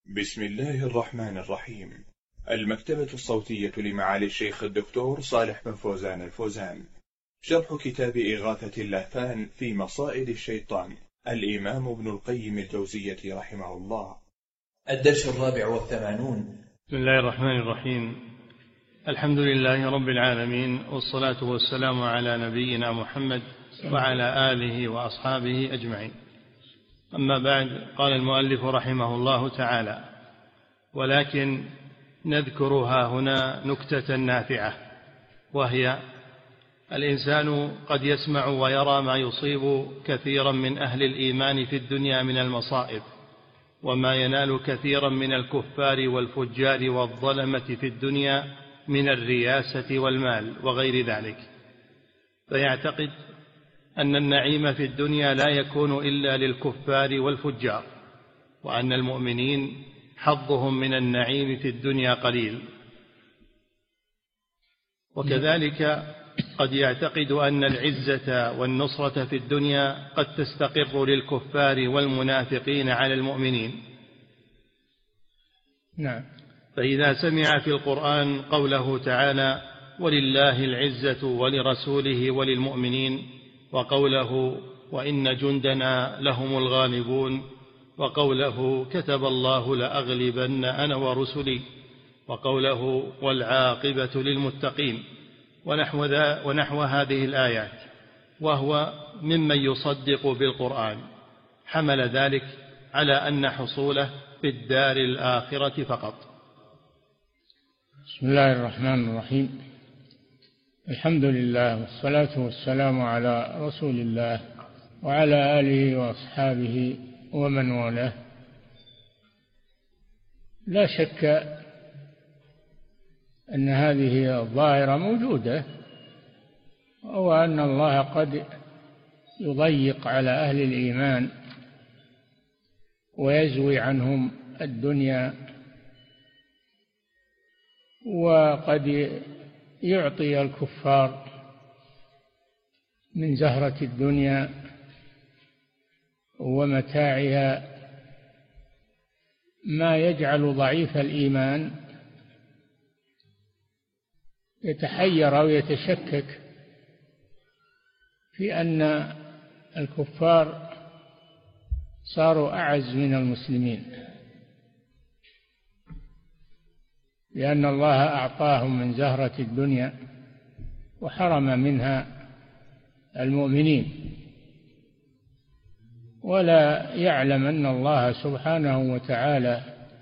بسم الله الرحمن الرحيم. المكتبة الصوتية لمعالي الشيخ الدكتور صالح بن فوزان الفوزان، شرح كتاب إغاثة اللهفان في مصائد الشيطان، الإمام ابن القيم الجوزية رحمه الله. الدرس 84. بسم الله الرحمن الرحيم. الحمد لله رب العالمين، والصلاة والسلام على نبينا محمد وعلى آله وأصحابه أجمعين. أما بعد، قال المؤلف رحمه الله تعالى: ولكن نذكرها هنا نكتة نافعة، وهي: الإنسان قد يسمع ويرى ما يصيب كثيرا من أهل الإيمان في الدنيا من المصائب، وما ينال كثيرا من الكفار والفجار والظلمة في الدنيا من الرياسة والمال وغير ذلك، فيعتقد أن النعيم في الدنيا لا يكون إلا للكفار والفجار، وأن المؤمنين حظهم من النعيم في الدنيا قليل. وكذلك قد يعتقد أن العزة والنصرة في الدنيا قد تستقر للكفار والمنافقين على المؤمنين. نعم. فإذا سمع في القرآن قوله تعالى: ولله العزة ولرسوله وللمؤمنين، وقوله: وإن جندنا لهم الغالبون، وقوله: كتب الله لأغلبن أنا ورسلي، وقوله: والعاقبة للمتقين، ونحو هذه الآيات، وهو ممن يصدق بالقرآن، حمل ذلك على أن حصوله في الدار الآخرة فقط. بسم الله الرحمن الرحيم. الحمد لله، والصلاة والسلام على رسول الله وعلى آله وأصحابه ومن والاه. لا شك أن هذه الظاهرة موجودة، وأن الله قد يضيق على أهل الإيمان ويزوي عنهم الدنيا، وقد يعطي الكفار من زهرة الدنيا ومتاعها ما يجعل ضعيف الإيمان يتحير أو يتشكك في أن الكفار صاروا أعز من المسلمين، لأن الله أعطاهم من زهرة الدنيا وحرم منها المؤمنين، ولا يعلم أن الله سبحانه وتعالى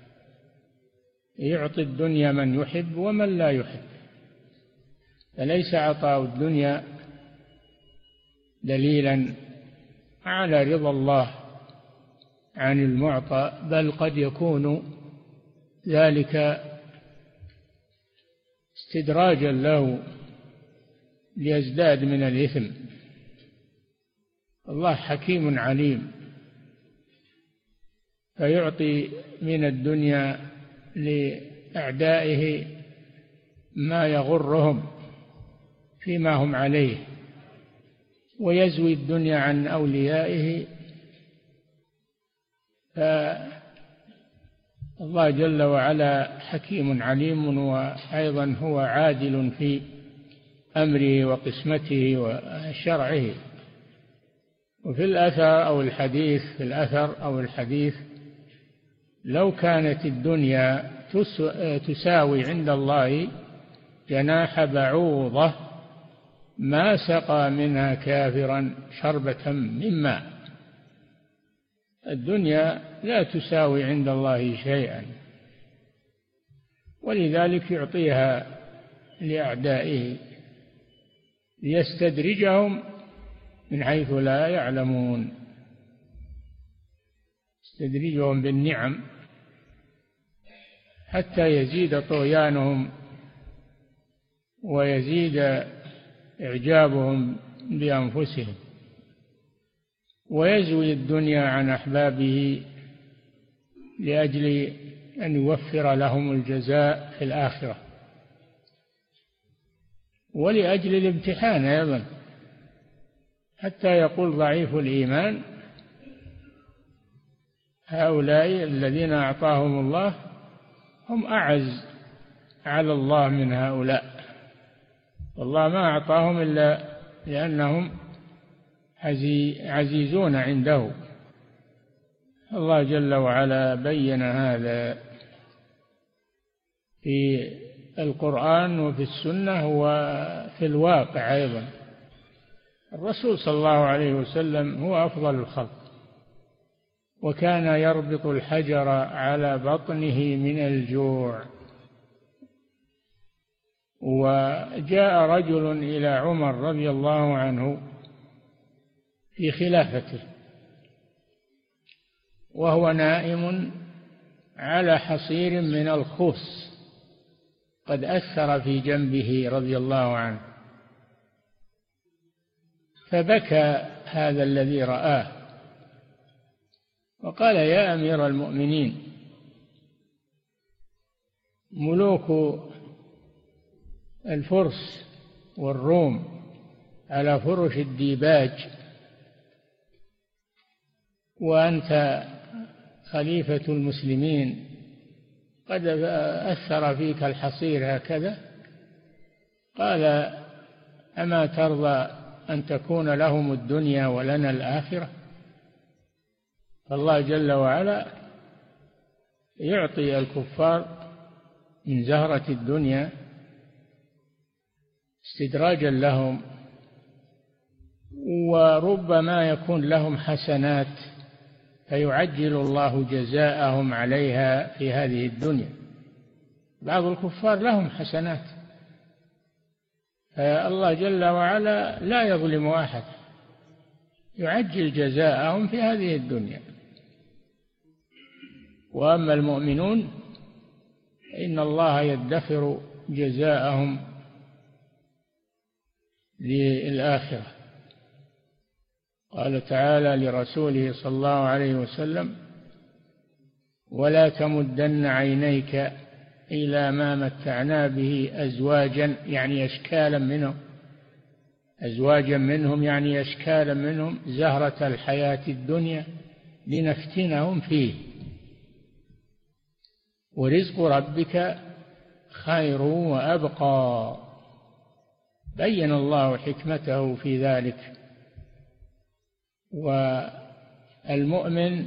يعطي الدنيا من يحب ومن لا يحب، فليس عطاء الدنيا دليلا على رضا الله عن المعطى، بل قد يكون ذلك استدراجا له ليزداد من الإثم. الله حكيم عليم، فيعطي من الدنيا لأعدائه ما يغرهم فيما هم عليه، ويزوي الدنيا عن أوليائه. فالله جل وعلا حكيم عليم، وأيضا هو عادل في أمره وقسمته وشرعه. وفي الأثر أو الحديث لو كانت الدنيا تساوي عند الله جناح بعوضة ما سقى منها كافرا شربة من ماء. الدنيا لا تساوي عند الله شيئا، ولذلك يعطيها لأعدائه ليستدرجهم من حيث لا يعلمون، يستدرجهم بالنعم حتى يزيد طغيانهم ويزيد إعجابهم بأنفسهم، ويزوي الدنيا عن أحبابه لأجل أن يوفر لهم الجزاء في الآخرة، ولأجل الامتحان أيضا، حتى يقول ضعيف الإيمان: هؤلاء الذين أعطاهم الله هم أعز على الله من هؤلاء، والله ما أعطاهم إلا لأنهم عزيزون عنده. الله جل وعلا بين هذا في القرآن وفي السنة وفي الواقع أيضا. الرسول صلى الله عليه وسلم هو أفضل الخلق، وكان يربط الحجر على بطنه من الجوع. وجاء رجل إلى عمر رضي الله عنه في خلافته وهو نائم على حصير من الخوص قد أثر في جنبه رضي الله عنه، فبكى هذا الذي رآه وقال: يا أمير المؤمنين، ملوك الفرس والروم على فرش الديباج، وأنت خليفة المسلمين قد أثر فيك الحصير هكذا. قال: أما ترضى أن تكون لهم الدنيا ولنا الآخرة؟ فالله جل وعلا يعطي الكفار من زهرة الدنيا استدراجا لهم، وربما يكون لهم حسنات فيعجل الله جزاءهم عليها في هذه الدنيا. بعض الكفار لهم حسنات، فالله جل وعلا لا يظلم أحد، يعجل جزاءهم في هذه الدنيا. وأما المؤمنون إن الله يدخر جزاءهم للآخرة. قال تعالى لرسوله صلى الله عليه وسلم: ولا تمدن عينيك إلى ما متعنا به أزواجا، يعني أشكالا منهم، أزواجا منهم يعني أشكالا منهم، زهرة الحياة الدنيا لنفتنهم فيه، ورزق ربك خير وأبقى. بين الله حكمته في ذلك. والمؤمن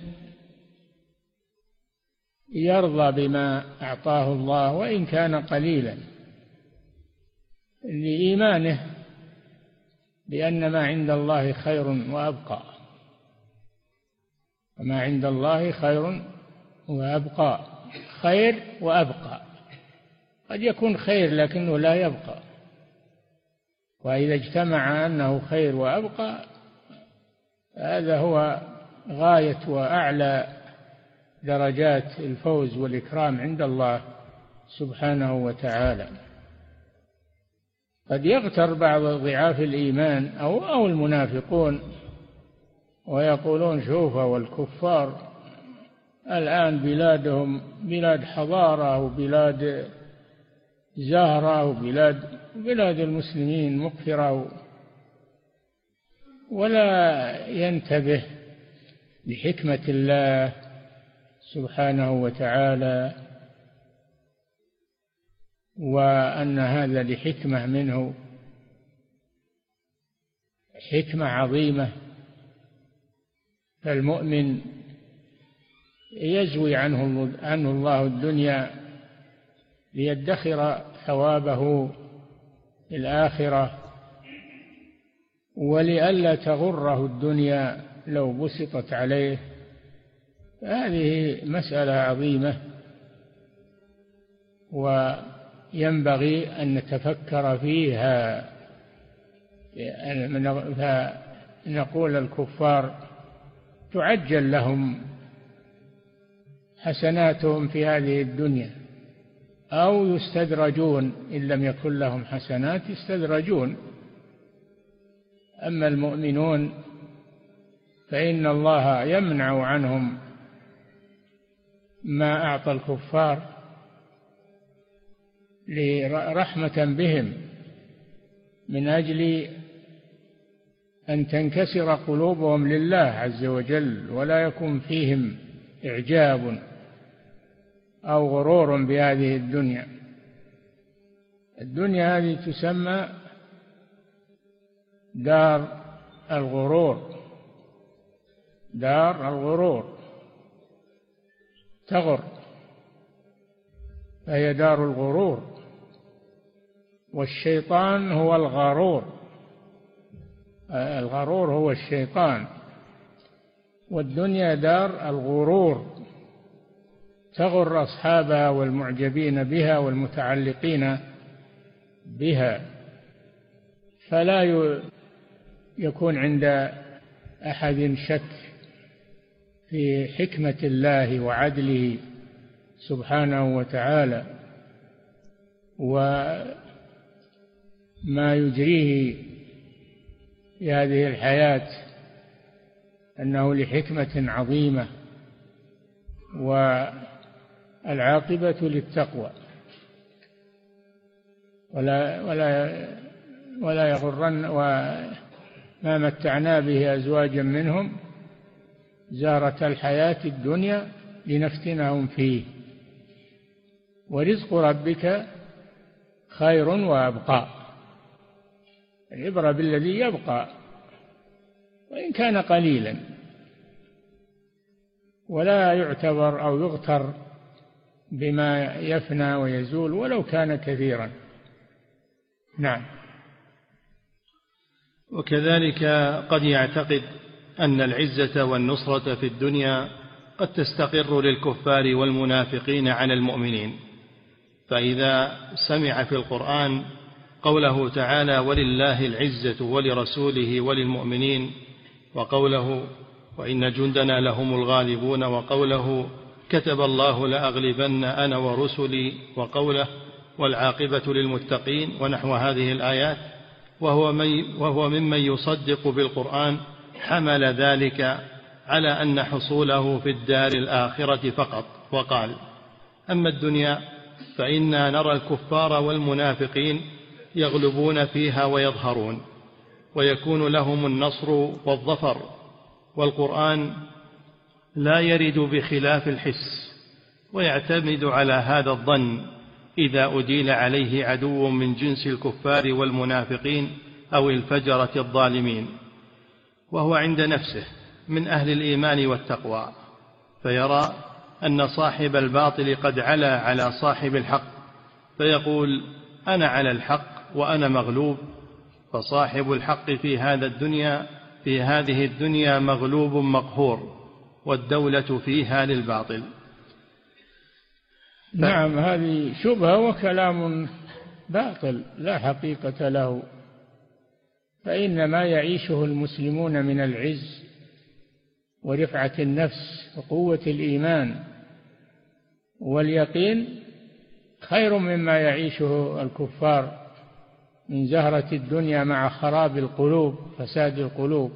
يرضى بما أعطاه الله وإن كان قليلا لإيمانه بأن ما عند الله خير وأبقى، وما عند الله خير وأبقى، خير وأبقى. قد يكون خير لكنه لا يبقى، وإذا اجتمع أنه خير وأبقى هذا هو غاية وأعلى درجات الفوز والإكرام عند الله سبحانه وتعالى. قد يغتر بعض ضعاف الإيمان أو المنافقون ويقولون: شوفوا والكفار الآن بلادهم بلاد حضارة وبلاد زهرة وبلاد المسلمين مقفرة، ولا ينتبه لحكمة الله سبحانه وتعالى، وأن هذا لحكمة منه، حكمة عظيمة. فالمؤمن يزوي عنه الله الدنيا ليدخر ثوابه في الآخرة، ولئلا تغره الدنيا لو بسطت عليه. هذه مسألة عظيمة، وينبغي أن نتفكر فيها. فنقول الكفار تعجل لهم حسناتهم في هذه الدنيا، أو يستدرجون إن لم يكن لهم حسنات يستدرجون. أما المؤمنون فإن الله يمنع عنهم ما أعطى الكفار رحمة بهم، من أجل أن تنكسر قلوبهم لله عز وجل، ولا يكون فيهم إعجاب أو غرور بهذه الدنيا. الدنيا هذه تسمى دار الغرور، دار الغرور، تغر، فهي دار الغرور، والشيطان هو الغرور، الغرور هو الشيطان، والدنيا دار الغرور تغر أصحابها والمعجبين بها والمتعلقين بها. فلا يكون عند أحد شك في حكمة الله وعدله سبحانه وتعالى وما يجريه في هذه الحياة، أنه لحكمة عظيمة والعاقبة للتقوى. ولا يغرن وما متعنا به أزواجا منهم زارة الحياة الدنيا لنفتنهم فيه ورزق ربك خير وأبقى. العبرة بالذي يبقى وإن كان قليلا، ولا يعتبر أو يغتر بما يفنى ويزول ولو كان كثيرا. نعم. وكذلك قد يعتقد أن العزة والنصرة في الدنيا قد تستقر للكفار والمنافقين على المؤمنين، فإذا سمع في القرآن قوله تعالى ولله العزة ولرسوله وللمؤمنين، وقوله وإن جندنا لهم الغالبون، وقوله كتب الله لأغلبن أنا ورسلي، وقوله والعاقبة للمتقين، ونحو هذه الآيات، وهو ممن يصدق بالقرآن، حمل ذلك على أن حصوله في الدار الآخرة فقط، وقال أما الدنيا فإنا نرى الكفار والمنافقين يغلبون فيها ويظهرون ويكون لهم النصر والظفر، والقرآن لا يرد بخلاف الحس، ويعتمد على هذا الظن إذا أديل عليه عدو من جنس الكفار والمنافقين أو الفجرة الظالمين، وهو عند نفسه من أهل الإيمان والتقوى، فيرى أن صاحب الباطل قد علا على صاحب الحق، فيقول أنا على الحق وأنا مغلوب. فصاحب الحق في هذه الدنيا مغلوب مقهور، والدولة فيها للباطل. نعم، هذه شبهة وكلام باطل لا حقيقة له، فإن ما يعيشه المسلمون من العز ورفعة النفس وقوة الإيمان واليقين خير مما يعيشه الكفار من زهرة الدنيا مع خراب القلوب، فساد القلوب.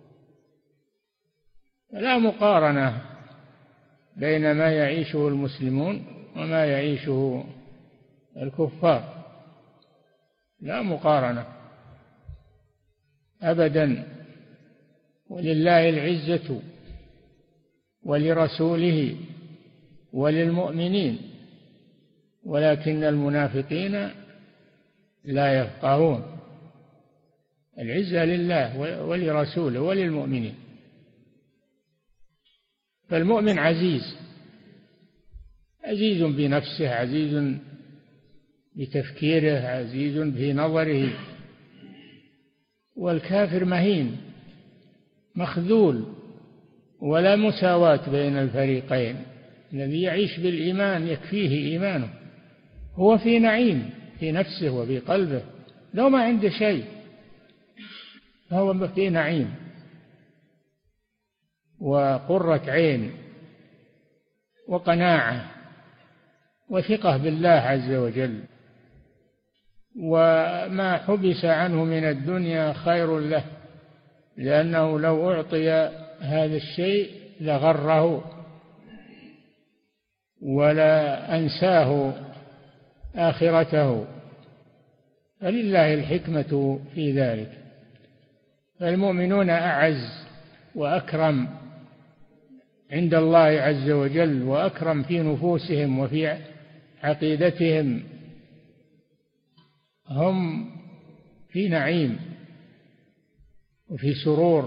لا مقارنة بين ما يعيشه المسلمون وما يعيشه الكفار، لا مقارنة أبدا. ولله العزة ولرسوله وللمؤمنين ولكن المنافقين لا يفقهون. العزة لله ولرسوله وللمؤمنين. فالمؤمن عزيز بنفسه، عزيز بتفكيره، عزيز في نظره، والكافر مهين مخذول، ولا مساواة بين الفريقين. الذي يعيش بالإيمان يكفيه إيمانه، هو في نعيم في نفسه وفي قلبه، لو ما عنده شيء فهو في نعيم وقرة عين وقناعة وثقة بالله عز وجل. وما حبس عنه من الدنيا خير له، لأنه لو أعطي هذا الشيء لغره ولا أنساه آخرته، فلله الحكمة في ذلك. فالمؤمنون أعز وأكرم عند الله عز وجل وأكرم في نفوسهم وفي عقيدتهم، هم في نعيم وفي سرور،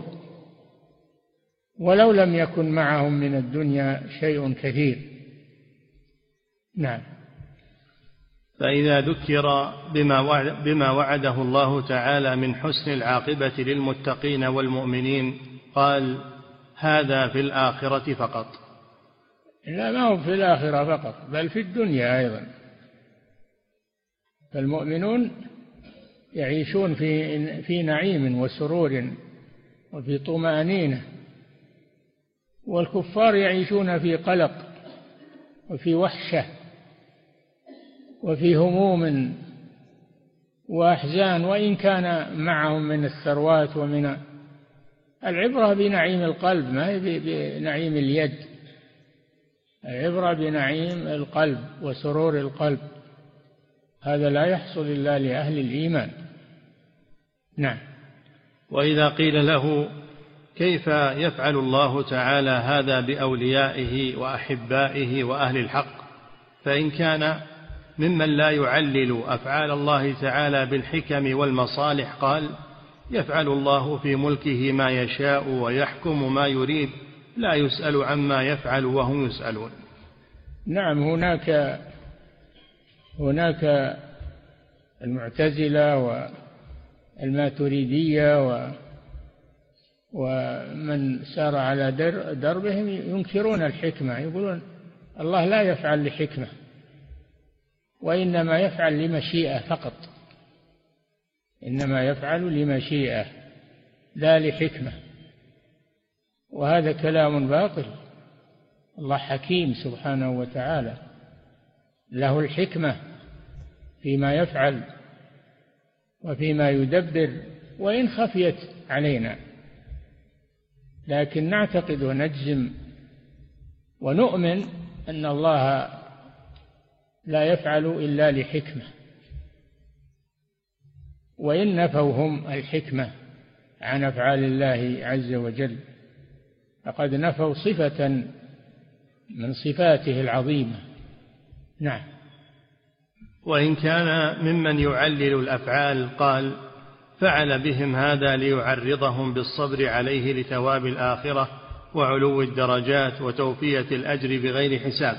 ولو لم يكن معهم من الدنيا شيء كثير. نعم. فإذا ذكر بما وعده الله تعالى من حسن العاقبة للمتقين والمؤمنين قال: هذا في الآخرة فقط. لا، ما هو في الآخرة فقط، بل في الدنيا أيضا. فالمؤمنون يعيشون في نعيم وسرور وفي طمأنينة، والكفار يعيشون في قلق وفي وحشة وفي هموم وأحزان، وإن كان معهم من الثروات ومن العبرة بنعيم القلب، ما هي بنعيم اليد، العبرة بنعيم القلب وسرور القلب، هذا لا يحصل إلا لأهل الإيمان. نعم. وإذا قيل له: كيف يفعل الله تعالى هذا بأوليائه وأحبائه وأهل الحق؟ فإن كان ممن لا يعلل أفعال الله تعالى بالحكم والمصالح قال: يفعل الله في ملكه ما يشاء ويحكم ما يريد، لا يسأل عما يفعل وهم يسألون. نعم، هناك المعتزلة والماتريدية ومن سار على دربهم ينكرون الحكمة، يقولون الله لا يفعل لحكمة، وإنما يفعل لمشيئة فقط، إنما يفعل لمشيئة لا لحكمة، وهذا كلام باطل. الله حكيم سبحانه وتعالى، له الحكمة فيما يفعل وفيما يدبر، وإن خفيت علينا، لكن نعتقد ونجزم ونؤمن أن الله لا يفعل إلا لحكمة. وإن نفوا هم الحكمة عن أفعال الله عز وجل فقد نفوا صفة من صفاته العظيمة. نعم. وإن كان ممن يعلل الأفعال قال: فعل بهم هذا ليعرضهم بالصبر عليه لثواب الآخرة وعلو الدرجات وتوفية الأجر بغير حساب.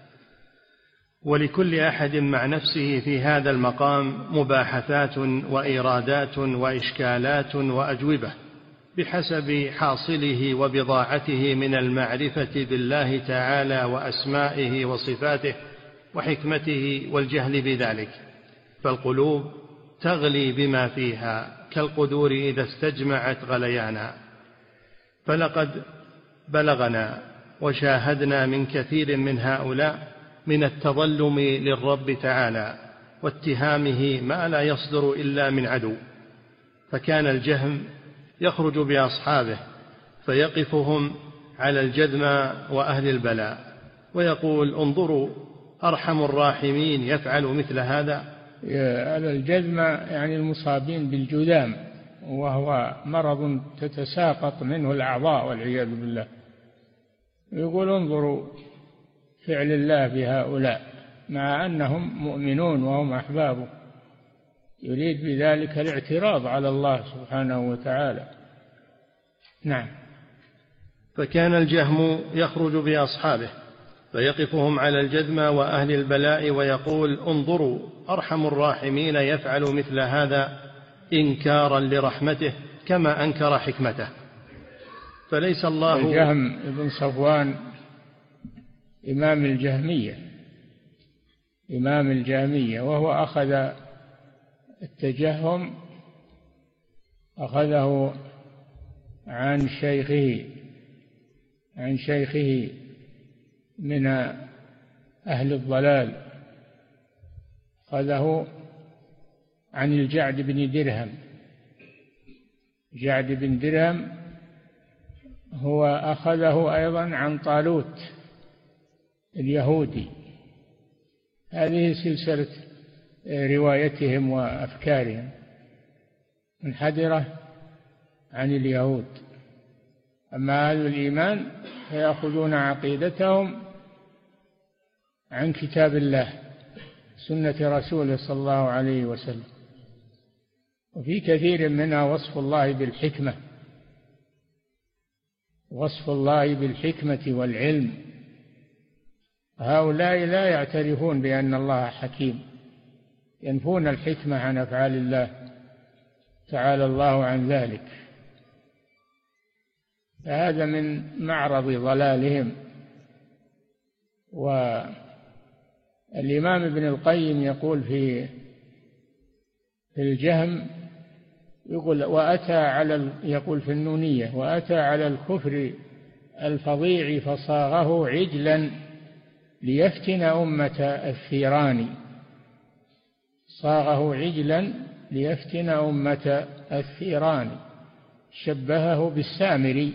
ولكل أحد مع نفسه في هذا المقام مباحثات وإيرادات وإشكالات وأجوبة بحسب حاصله وبضاعته من المعرفة بالله تعالى وأسمائه وصفاته وحكمته والجهل بذلك، فالقلوب تغلي بما فيها كالقدور إذا استجمعت غليانا. فلقد بلغنا وشاهدنا من كثير من هؤلاء من التظلم للرب تعالى واتهامه ما لا يصدر إلا من عدو. فكان الجهم يخرج بأصحابه فيقفهم على الجذم وأهل البلاء ويقول: انظروا أرحم الراحمين يفعل مثل هذا. على الجذم يعني المصابين بالجذام، وهو مرض تتساقط منه الأعضاء والعياذ بالله. يقول: انظروا فعل الله بهؤلاء، مع أنهم مؤمنون وهم أحبابه، يريد بذلك الاعتراض على الله سبحانه وتعالى. نعم. فكان الجهم يخرج بأصحابه فيقفهم على الجذم وأهل البلاء ويقول: انظروا أرحم الراحمين يفعل مثل هذا، إنكارا لرحمته كما أنكر حكمته. فليس الله. الجهم ابن صفوان إمام الجهمية، وهو أخذ التجهم، أخذه عن شيخه من أهل الضلال، أخذه عن الجعد بن درهم. جعد بن درهم هو أخذه أيضا عن طالوت اليهودي. هذه سلسلة روايتهم وأفكارهم منحدرة عن اليهود. أما أهل الإيمان فيأخذون عقيدتهم عن كتاب الله سنة رسوله صلى الله عليه وسلم. وفي كثير منها وصف الله بالحكمة، وصف الله بالحكمة والعلم. هؤلاء لا يعترفون بأن الله حكيم، ينفون الحكمة عن أفعال الله تعالى الله عن ذلك. فهذا من معرض ضلالهم. والإمام ابن القيم يقول في الجهم، يقول يقول في النونية: وأتى على الكفر الفظيع فصاغه عجلا ليفتن أمة الثيران. صاغه عجلا ليفتن أمة الثيران. شبهه بالسامري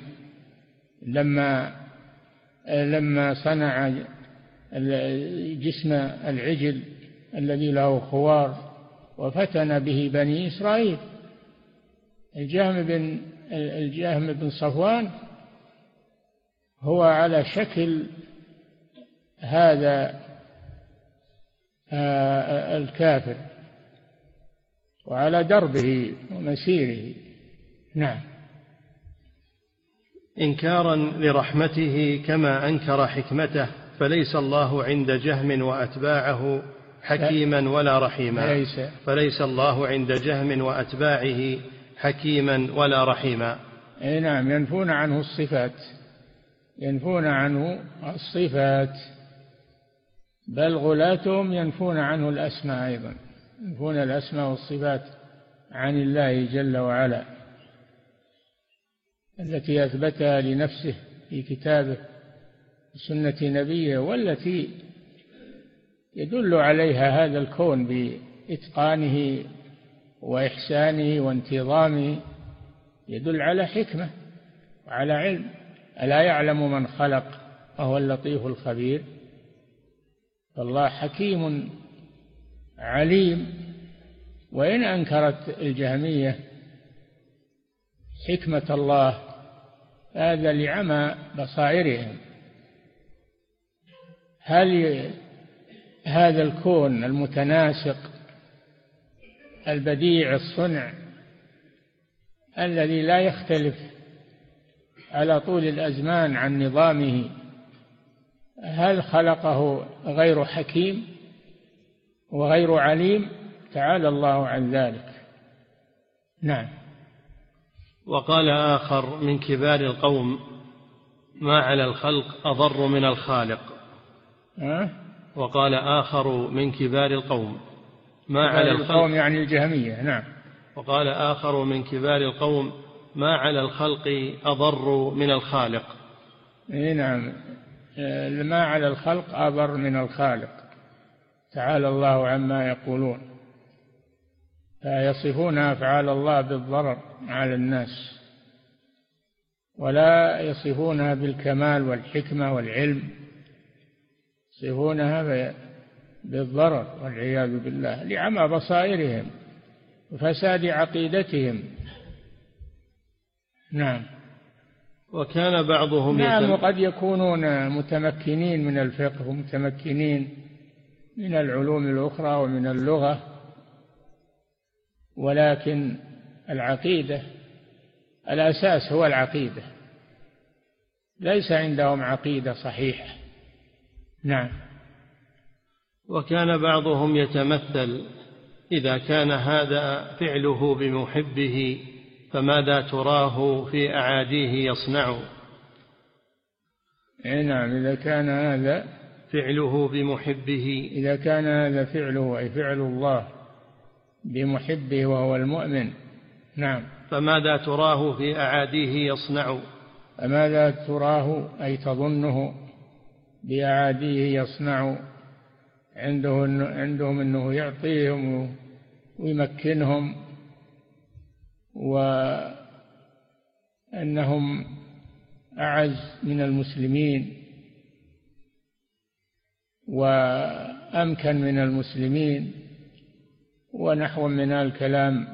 لما صنع جسم العجل الذي له خوار وفتن به بني إسرائيل. الجهم بن صفوان هو على شكل هذا الكافر وعلى دربه ومسيره. نعم. إنكارا لرحمته كما أنكر حكمته، فليس الله عند جهم وأتباعه حكيما ولا رحيما. فليس الله عند جهم وأتباعه حكيما ولا رحيما. نعم، ينفون عنه الصفات، بل غلاتهم ينفون عنه الأسماء أيضا، ينفون الأسماء والصفات عن الله جل وعلا التي أثبتها لنفسه في كتابه وسنة نبيه، والتي يدل عليها هذا الكون بإتقانه وإحسانه وانتظامه، يدل على حكمة وعلى علم. ألا يعلم من خلق وهو اللطيف الخبير؟ فالله حكيم عليم. وإن أنكرت الجهمية حكمة الله هذا لعمى بصائرهم. هل هذا الكون المتناسق البديع الصنع الذي لا يختلف على طول الأزمان عن نظامه، هل خلقه غير حكيم وغير عليم؟ تعالى الله عن ذلك. نعم. وقال آخر من كبار القوم: ما على الخلق أضر من الخالق. وقال آخر من كبار القوم: ما على الخلق، يعني الجهمية. نعم. وقال آخر من كبار القوم: ما على الخلق أضر من الخالق. نعم، ما على الخلق أضر من الخالق، تعالى الله عما يقولون. فيصفون أفعال الله بالضرر على الناس، ولا يصفونها بالكمال والحكمة والعلم، يصفونها بالضرر والعياذ بالله، لعمى بصائرهم وفساد عقيدتهم. نعم. وكان بعضهم وقد يكونون متمكنين من الفقه ومتمكنين من العلوم الأخرى ومن اللغة، ولكن العقيدة الأساس هو العقيدة، ليس عندهم عقيدة صحيحة. نعم. وكان بعضهم يتمثل: إذا كان هذا فعله بمحبه فماذا تراه في أعاديه يصنع. نعم، إذا كان هذا فعله بمحبه، إذا كان هذا فعله أي فعل الله بمحبه وهو المؤمن. نعم. فماذا تراه في أعاديه يصنع. فماذا تراه أي تظنه بأعاديه يصنع، عندهم أنه يعطيهم ويمكنهم، وأنهم أعز من المسلمين وأمكن من المسلمين، ونحو من الكلام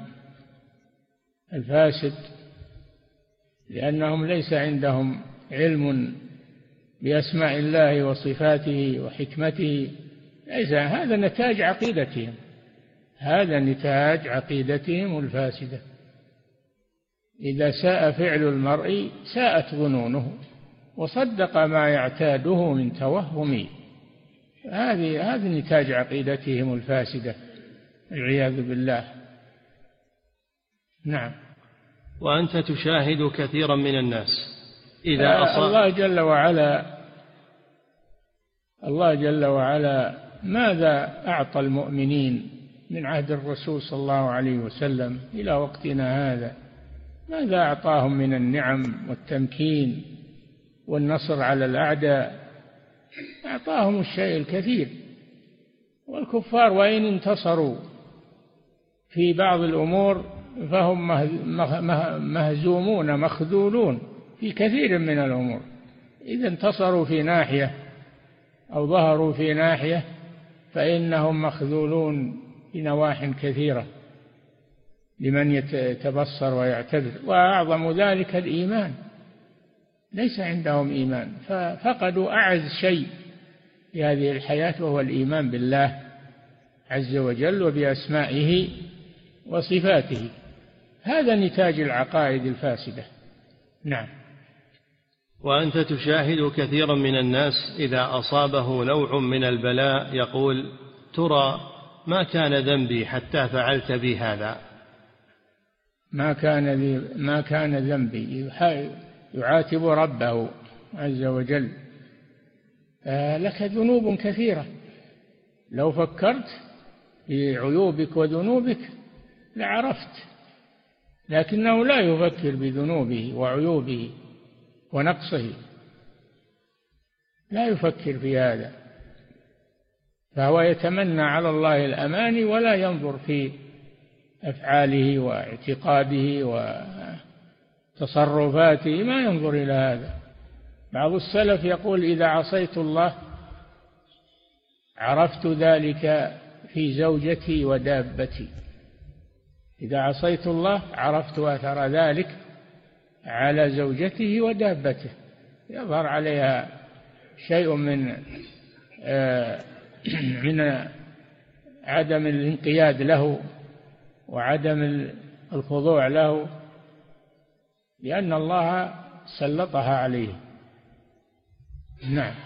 الفاسد، لأنهم ليس عندهم علم بأسماء الله وصفاته وحكمته، ليس هذا نتاج عقيدتهم، هذا نتاج عقيدتهم الفاسدة. إذا ساء فعل المرء ساءت ظنونه، وصدق ما يعتاده من توهم، هذه نتاج عقيدتهم الفاسدة والعياذ بالله. نعم. وأنت تشاهد كثيرا من الناس إذا أصاب الله جل وعلا ماذا أعطى المؤمنين من عهد الرسول صلى الله عليه وسلم إلى وقتنا هذا؟ ماذا أعطاهم من النعم والتمكين والنصر على الأعداء؟ أعطاهم الشيء الكثير. والكفار وإن انتصروا في بعض الأمور فهم مهزومون مخذولون في كثير من الأمور. إذا انتصروا في ناحية أو ظهروا في ناحية فإنهم مخذولون في نواح كثيرة لمن يتبصر ويعتبر. وأعظم ذلك الإيمان، ليس عندهم إيمان، ففقدوا أعز شيء في هذه الحياة وهو الإيمان بالله عز وجل وبأسمائه وصفاته. هذا نتاج العقائد الفاسدة. نعم. وأنت تشاهد كثيرا من الناس إذا أصابه نوع من البلاء يقول: ترى ما كان ذنبي حتى فعلت بي هذا. ما كان ذنبي، يعاتب ربه عز وجل. لك ذنوب كثيرة، لو فكرت في عيوبك وذنوبك لعرفت، لكنه لا يفكر بذنوبه وعيوبه ونقصه، لا يفكر في هذا، فهو يتمنى على الله الأماني ولا ينظر في أفعاله واعتقاده وتصرفاته، ما ينظر إلى هذا. بعض السلف يقول: إذا عصيت الله عرفت ذلك في زوجتي ودابتي. إذا عصيت الله عرفت أثر ذلك على زوجته ودابته، يظهر عليها شيء من عدم الانقياد له وعدم الخضوع له، لأن الله سلطها عليه. نعم.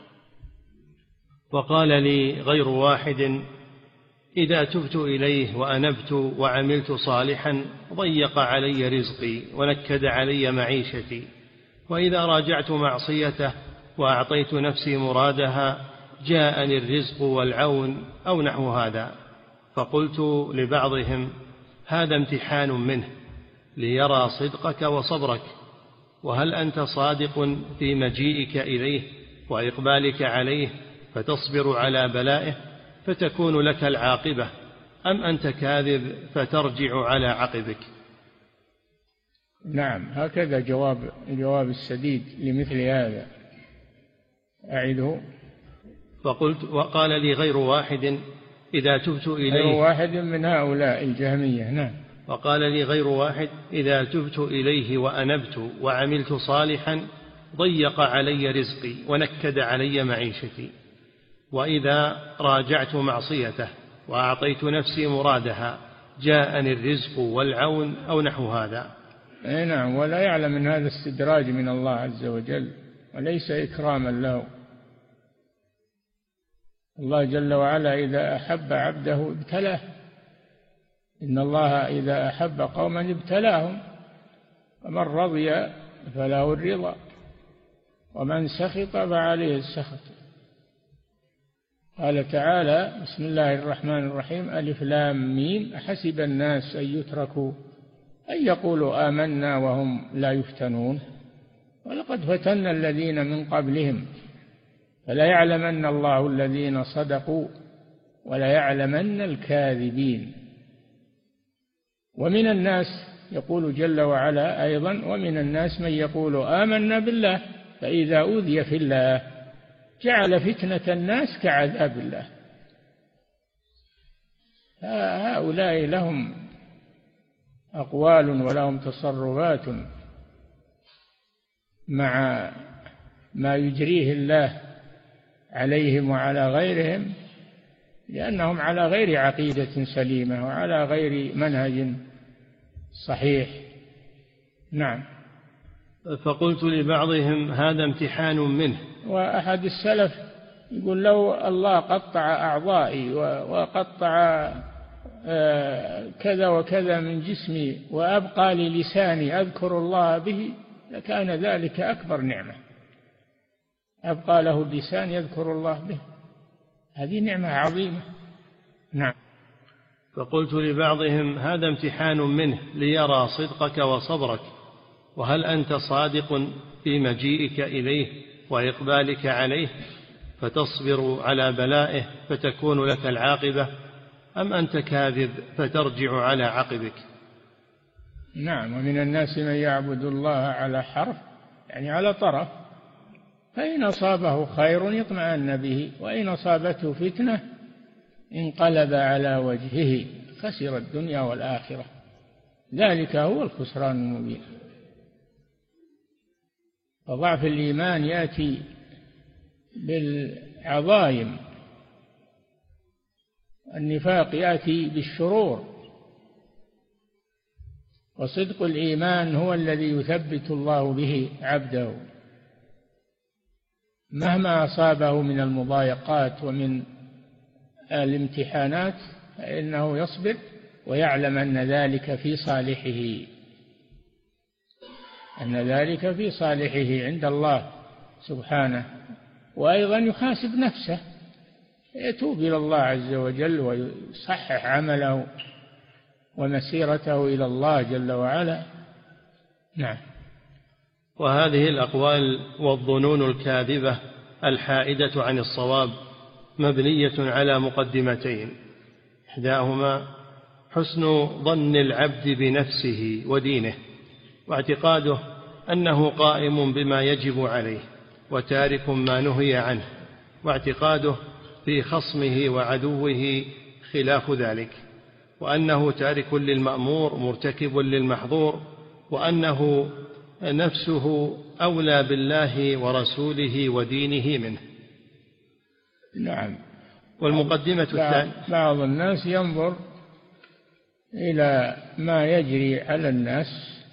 وقال لي غير واحد: إذا تبت إليه وأنبت وعملت صالحا ضيق علي رزقي ونكد علي معيشتي، وإذا راجعت معصيته وأعطيت نفسي مرادها جاءني الرزق والعون أو نحو هذا. فقلت لبعضهم: هذا امتحان منه ليرى صدقك وصبرك، وهل أنت صادق في مجيئك إليه وإقبالك عليه فتصبر على بلائه فتكون لك العاقبة، أم أنت كاذب فترجع على عقبك؟ نعم، هكذا جواب السديد لمثل هذا. أعده. فقلت: وقال لي غير واحد: إذا تبت إليه، غير واحد من هؤلاء الجهمية. نعم. وقال لي غير واحد: إذا تبت إليه وأنبت وعملت صالحا ضيق علي رزقي ونكد علي معيشتي، وإذا راجعت معصيته وأعطيت نفسي مرادها جاءني الرزق والعون أو نحو هذا. نعم. ولا يعلم أن هذا استدراج من الله عز وجل وليس إكراما له. الله جل وعلا إذا أحب عبده ابتلاه، إن الله إذا أحب قوما ابتلاهم، ومن رضي فله الرضا ومن سخط فعليه السخط. قال تعالى: بسم الله الرحمن الرحيم: ألف لام ميم أحسب الناس أن يتركوا أن يقولوا آمنا وهم لا يفتنون ولقد فتنا الذين من قبلهم فلا يعلمن الله الذين صدقوا ولا يعلمن الكاذبين. ومن الناس يقول جل وعلا أيضا: ومن الناس من يقول آمنا بالله فإذا أوذي في الله جعل فتنة الناس كعذاب الله. هؤلاء لهم أقوال ولهم تصرفات مع ما يجريه الله عليهم وعلى غيرهم، لأنهم على غير عقيدة سليمة وعلى غير منهج صحيح. نعم. فقلت لبعضهم هذا امتحان منه. وأحد السلف يقول لو الله قطع أعضائي وقطع كذا وكذا من جسمي وأبقى لي لساني أذكر الله به لكان ذلك أكبر نعمة. أبقى له اللسان يذكر الله به، هذه نعمة عظيمة. نعم. فقلت لبعضهم هذا امتحان منه ليرى صدقك وصبرك، وهل أنت صادق في مجيئك إليه وإقبالك عليه فتصبر على بلائه فتكون لك العاقبة، أم أنت كاذب فترجع على عقبك؟ نعم. ومن الناس من يعبد الله على حرف، يعني على طرف، فإن أصابه خير اطمأن به وإن أصابته فتنة انقلب على وجهه خسر الدنيا والآخرة، ذلك هو الخسران المبين. فضعف الإيمان يأتي بالعظائم، النفاق يأتي بالشرور، وصدق الإيمان هو الذي يثبت الله به عبده مهما أصابه من المضايقات ومن الامتحانات، فإنه يصبر ويعلم أن ذلك في صالحه، أن ذلك في صالحه عند الله سبحانه. وأيضا يحاسب نفسه، يتوب إلى الله عز وجل ويصحح عمله ومسيرته إلى الله جل وعلا. نعم. وهذه الأقوال والظنون الكاذبة الحائدة عن الصواب مبنية على مقدمتين، إحداهما حسن ظن العبد بنفسه ودينه، واعتقاده أنه قائم بما يجب عليه وتارك ما نهي عنه، واعتقاده في خصمه وعدوه خلاف ذلك، وأنه تارك للمأمور مرتكب للمحظور، وأنه نفسه أولى بالله ورسوله ودينه منه. نعم. والمقدمة الثانية، بعض الناس ينظر إلى ما يجري على الناس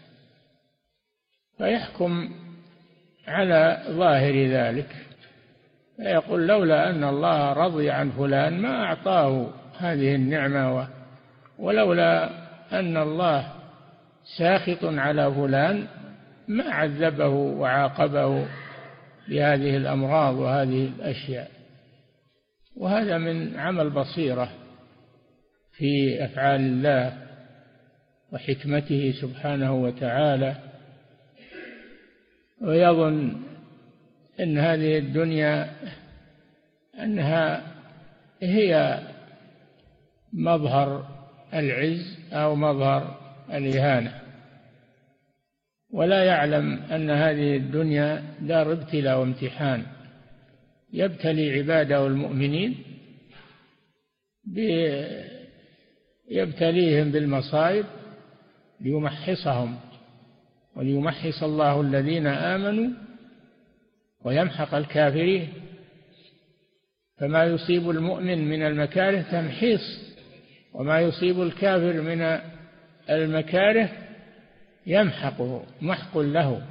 فيحكم على ظاهر ذلك، فيقول لولا أن الله رضي عن فلان ما أعطاه هذه النعمة، ولولا أن الله ساخط على فلان ما عذبه وعاقبه بهذه الأمراض وهذه الأشياء. وهذا من عمل بصيرة في أفعال الله وحكمته سبحانه وتعالى، ويظن أن هذه الدنيا أنها هي مظهر العز أو مظهر الإهانة، ولا يعلم أن هذه الدنيا دار ابتلاء وامتحان، يبتلي عباده المؤمنين يبتليهم بالمصائب ليمحصهم، وليمحص الله الذين آمنوا ويمحق الكافرين. فما يصيب المؤمن من المكاره تمحيص، وما يصيب الكافر من المكاره يمحقه محق له.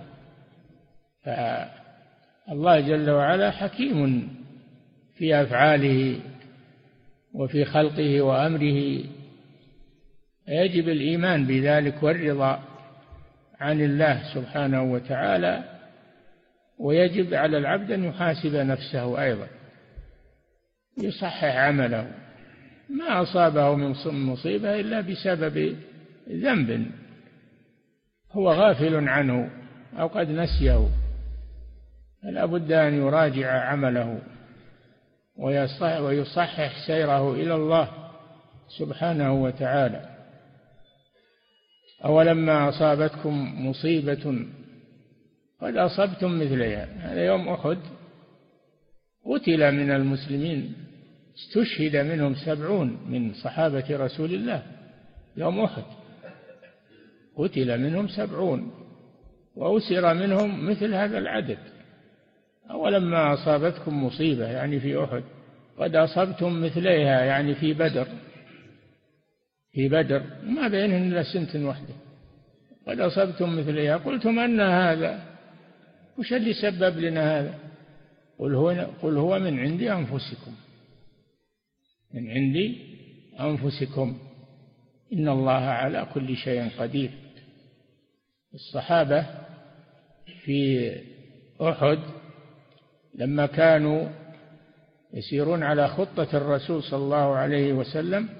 فالله جل وعلا حكيم في أفعاله وفي خلقه وأمره، يجب الإيمان بذلك والرضا عن الله سبحانه وتعالى، ويجب على العبد أن يحاسب نفسه أيضا، يصحح عمله، ما أصابه من مصيبة إلا بسبب ذنب هو غافل عنه أو قد نسيه، فلا بد أن يراجع عمله ويصحح سيره إلى الله سبحانه وتعالى. أولما أصابتكم مصيبة قد أصبتم مثلها، هذا يوم أحد قتل من المسلمين، استشهد منهم 70 من صحابة رسول الله يوم أحد، قتل منهم 70 وأسر منهم مثل هذا العدد، ولما أصابتكم مصيبة يعني في أحد قد أصبتم مثليها يعني في بدر ما بينهن إلا سنة واحدة، قد أصبتم مثليها قلتم أن هذا، وش اللي سبب لنا هذا؟ قل هو من عندي أنفسكم، من عندي أنفسكم، إن الله على كل شيء قدير. الصحابة في أحد لما كانوا يسيرون على خطة الرسول صلى الله عليه وسلم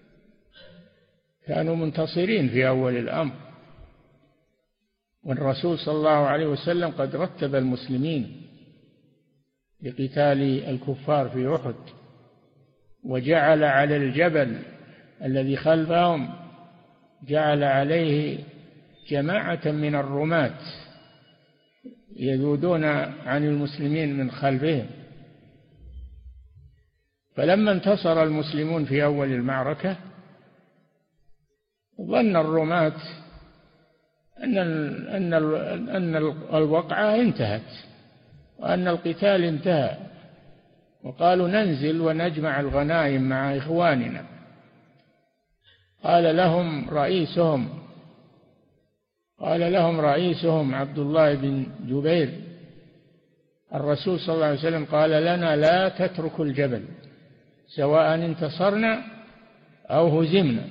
كانوا منتصرين في أول الأمر، والرسول صلى الله عليه وسلم قد رتب المسلمين لقتال الكفار في أحد، وجعل على الجبل الذي خلفهم جعل عليه جماعة من الرماة يذودون عن المسلمين من خلفهم. فلما انتصر المسلمون في أول المعركة ظن الرماة أن الوقعة انتهت وأن القتال انتهى، وقالوا ننزل ونجمع الغنائم مع إخواننا. قال لهم رئيسهم عبد الله بن جبير: الرسول صلى الله عليه وسلم قال لنا لا تتركوا الجبل سواء انتصرنا أو هزمنا.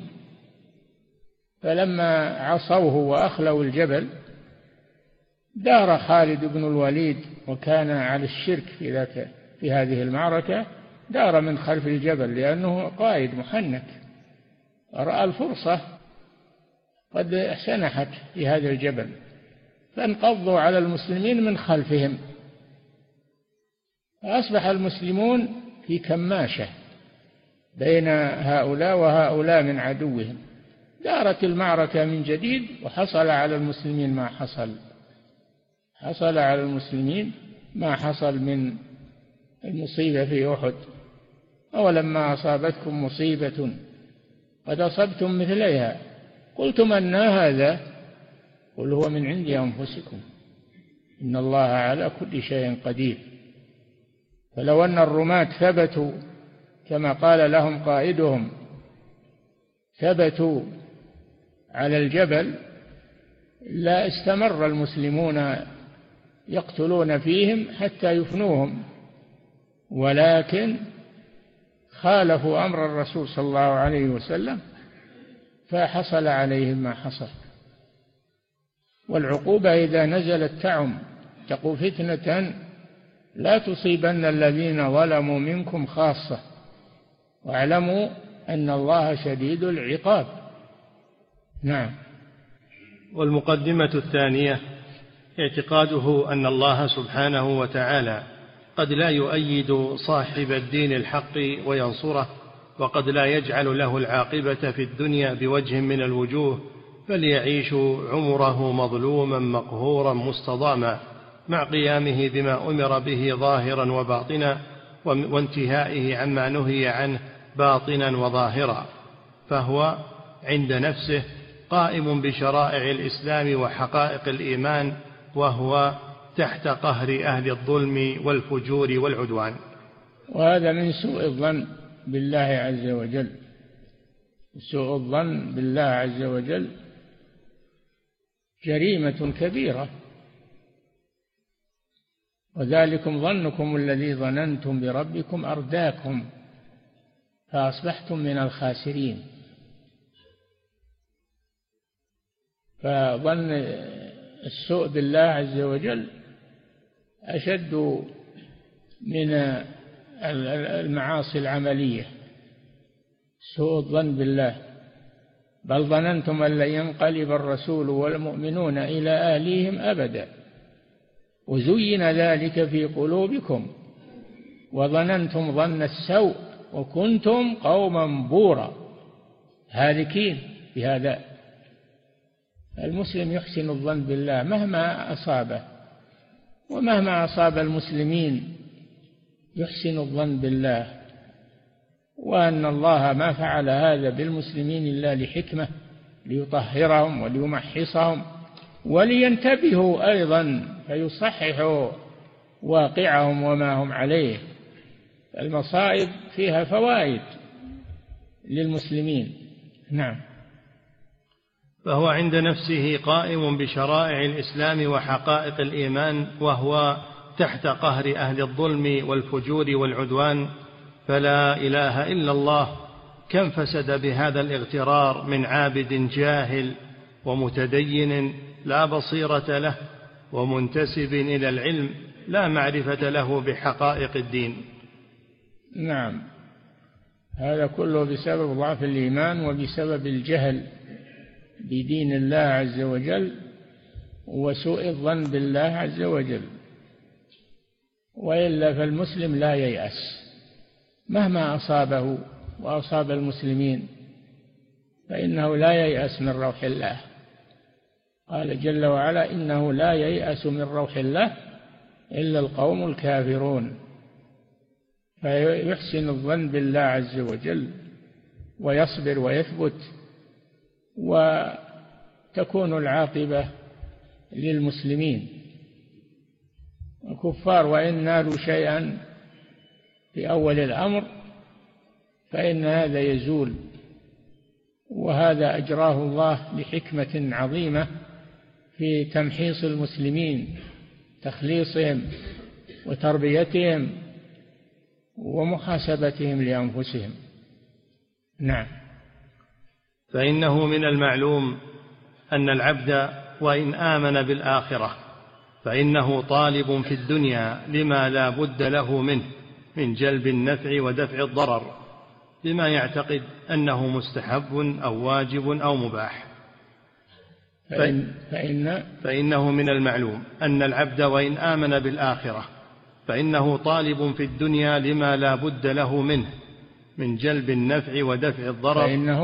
فلما عصوه وأخلوا الجبل دار خالد بن الوليد، وكان على الشرك في هذه المعركة، دار من خلف الجبل لأنه قائد محنك، رأى الفرصة قد سنحت في هذا الجبل، فانقضوا على المسلمين من خلفهم، فأصبح المسلمون في كماشة بين هؤلاء وهؤلاء من عدوهم. دارت المعركة من جديد وحصل على المسلمين ما حصل من المصيبة في أحد. أولما أصابتكم مصيبة قد أصبتم مثليها قلتم أن هذا، قل هو من عند أنفسكم، إن الله على كل شيء قدير. فلو أن الرماة ثبتوا كما قال لهم قائدهم، ثبتوا على الجبل، لا استمر المسلمون يقتلون فيهم حتى يفنوهم، ولكن خالفوا أمر الرسول صلى الله عليه وسلم فحصل عليهم ما حصل. والعقوبة إذا نزلت تعم، تقوا فتنة لا تصيبن الذين ظلموا منكم خاصة واعلموا أن الله شديد العقاب. نعم. والمقدمة الثانية اعتقاده أن الله سبحانه وتعالى قد لا يؤيد صاحب الدين الحق وينصره، وقد لا يجعل له العاقبة في الدنيا بوجه من الوجوه، بل يعيش عمره مظلوما مقهورا مستضاما، مع قيامه بما أمر به ظاهرا وباطنا، وانتهائه عما نهي عنه باطنا وظاهرا، فهو عند نفسه قائم بشرائع الإسلام وحقائق الإيمان، وهو تحت قهر أهل الظلم والفجور والعدوان. وهذا من سوء الظن بالله عز وجل. سوء الظن بالله عز وجل جريمة كبيرة، وذلكم ظنكم الذي ظننتم بربكم أرداكم فأصبحتم من الخاسرين. فظن السوء بالله عز وجل أشد من المعاصي العملية. سوء الظن بالله: بل ظننتم أن لن ينقلب الرسول والمؤمنون إلى أهليهم أبدا وزين ذلك في قلوبكم وظننتم ظن السوء وكنتم قوما بورا هالكين. بهذا المسلم يحسن الظن بالله مهما أصابه، ومهما أصاب المسلمين يحسن الظن بالله، وأن الله ما فعل هذا بالمسلمين إلا لحكمة، ليطهرهم وليمحصهم ولينتبهوا أيضا فيصححوا واقعهم وما هم عليه. المصائب فيها فوائد للمسلمين. نعم. فهو عند نفسه قائم بشرائع الإسلام وحقائق الإيمان، وهو تحت قهر أهل الظلم والفجور والعدوان، فلا إله إلا الله. كم فسد بهذا الاغترار من عابد جاهل ومتدين لا بصيرة له، ومنتسب إلى العلم لا معرفة له بحقائق الدين. نعم، هذا كله بسبب ضعف الإيمان وبسبب الجهل بدين الله عز وجل وسوء الظن بالله عز وجل. وإلا فالمسلم لا ييأس مهما أصابه وأصاب المسلمين، فإنه لا ييأس من روح الله. قال جل وعلا: إنه لا ييأس من روح الله إلا القوم الكافرون. فيحسن الظن بالله عز وجل ويصبر ويثبت، وتكون العاقبة للمسلمين. الكفار وإن نالوا شيئا في أول الأمر فإن هذا يزول، وهذا أجراه الله لحكمة عظيمة في تمحيص المسلمين، تخليصهم وتربيتهم ومحاسبتهم لأنفسهم. نعم. فإنه من المعلوم أن العبد وإن آمن بالآخرة فإنه طالب في الدنيا لما لا بد له منه من جلب النفع ودفع الضرر، بما يعتقد أنه مستحب أو واجب أو مباح. فإنه من المعلوم أن العبد وإن آمن بالآخرة فإنه طالب في الدنيا لما لا بد له منه من جلب النفع ودفع الضرر.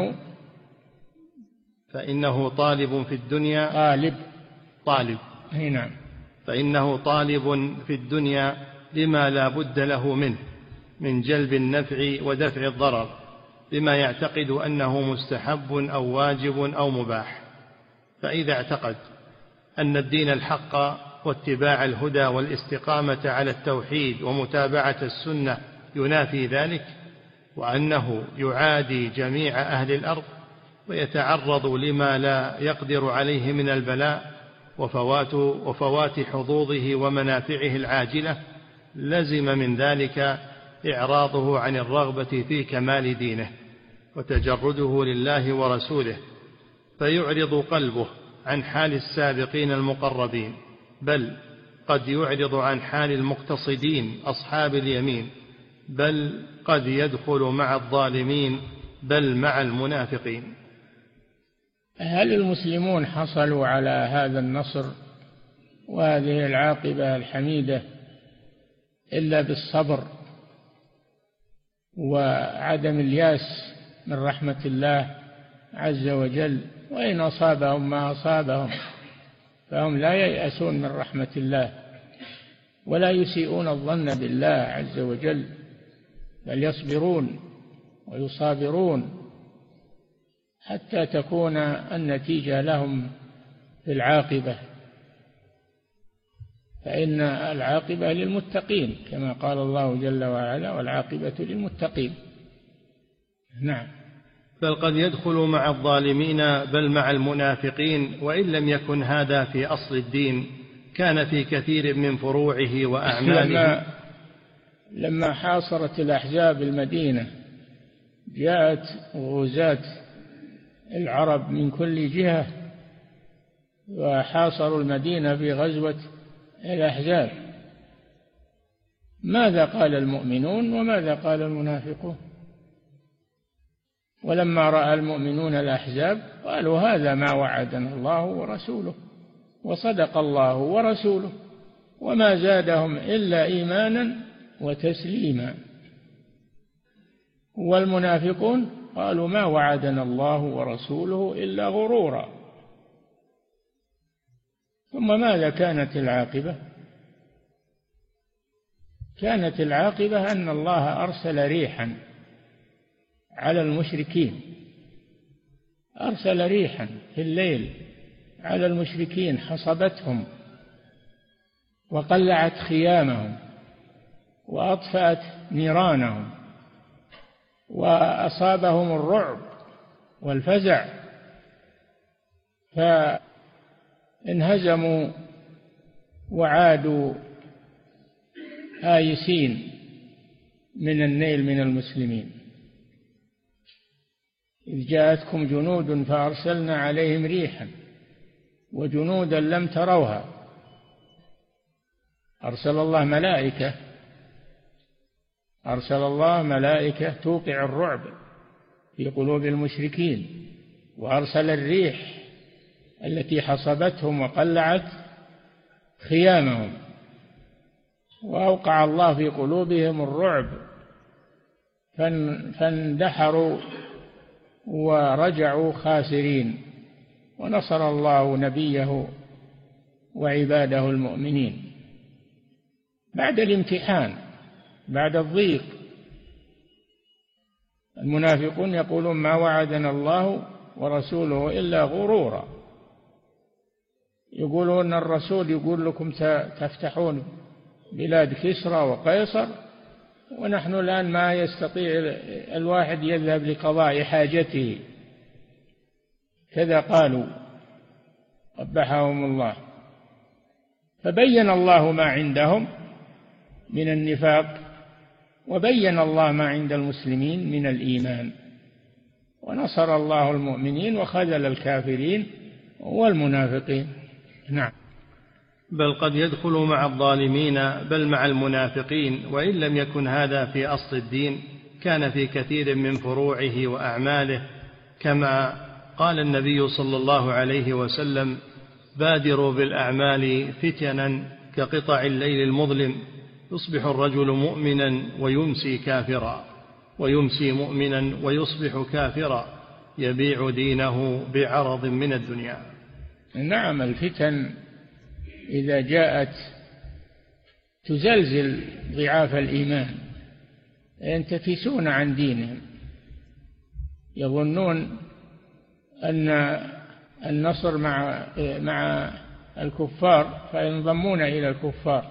فإنه طالب في الدنيا طالب. نعم. فإنه طالب في الدنيا لما لا بد له منه من جلب النفع ودفع الضرر، بما يعتقد أنه مستحب أو واجب أو مباح. فإذا اعتقد أن الدين الحق واتباع الهدى والاستقامة على التوحيد ومتابعة السنة ينافي ذلك، وأنه يعادي جميع أهل الأرض ويتعرض لما لا يقدر عليه من البلاء وفوات حظوظه ومنافعه العاجلة، لزم من ذلك إعراضه عن الرغبة في كمال دينه وتجرده لله ورسوله، فيعرض قلبه عن حال السابقين المقربين، بل قد يعرض عن حال المقتصدين أصحاب اليمين، بل قد يدخل مع الظالمين، بل مع المنافقين. هل المسلمون حصلوا على هذا النصر وهذه العاقبة الحميدة إلا بالصبر وعدم الياس من رحمة الله عز وجل؟ وإن أصابهم ما أصابهم فهم لا ييأسون من رحمة الله ولا يسيئون الظن بالله عز وجل، بل يصبرون ويصابرون حتى تكون النتيجة لهم في العاقبة. فإن العاقبة للمتقين كما قال الله جل وعلا: والعاقبة للمتقين. نعم. بل قد يدخل مع الظالمين بل مع المنافقين، وإن لم يكن هذا في أصل الدين كان في كثير من فروعه وأعماله. لما حاصرت الأحزاب المدينة جاءت غزاة العرب من كل جهة وحاصروا المدينة في غزوة الأحزاب. ماذا قال المؤمنون وماذا قال المنافقون؟ ولما رأى المؤمنون الأحزاب قالوا: هذا ما وعدنا الله ورسوله وصدق الله ورسوله وما زادهم إلا إيمانا وتسليما. والمنافقون قالوا: ما وعدنا الله ورسوله إلا غرورا. ثم ماذا كانت العاقبة؟ كانت العاقبة أن الله أرسل ريحا على المشركين، أرسل ريحا في الليل على المشركين حصبتهم وقلعت خيامهم وأطفأت نيرانهم وأصابهم الرعب والفزع، فانهزموا وعادوا آيسين من النيل من المسلمين. إذ جاءتكم جنود فأرسلنا عليهم ريحا وجنودا لم تروها. أرسل الله ملائكة توقع الرعب في قلوب المشركين، وأرسل الريح التي حصبتهم وقلعت خيامهم، وأوقع الله في قلوبهم الرعب فاندحروا ورجعوا خاسرين، ونصر الله نبيه وعباده المؤمنين بعد الامتحان، بعد الضيق. المنافقون يقولون ما وعدنا الله ورسوله إلا غرورا، يقولون الرسول يقول لكم تفتحون بلاد كسرى وقيصر، ونحن الآن ما يستطيع الواحد يذهب لقضاء حاجته، كذا قالوا قبحهم الله. فبين الله ما عندهم من النفاق، وبين الله ما عند المسلمين من الإيمان، ونصر الله المؤمنين وخذل الكافرين والمنافقين. نعم. بل قد يدخل مع الظالمين بل مع المنافقين، وإن لم يكن هذا في أصل الدين كان في كثير من فروعه وأعماله، كما قال النبي صلى الله عليه وسلم: بادروا بالأعمال فتنا كقطع الليل المظلم، يصبح الرجل مؤمنا ويمسي كافرا، ويمسي مؤمنا ويصبح كافرا، يبيع دينه بعرض من الدنيا. نعم، الفتن إذا جاءت تزلزل ضعاف الإيمان، ينتكسون عن دينهم، يظنون أن النصر مع الكفار فينضمون إلى الكفار،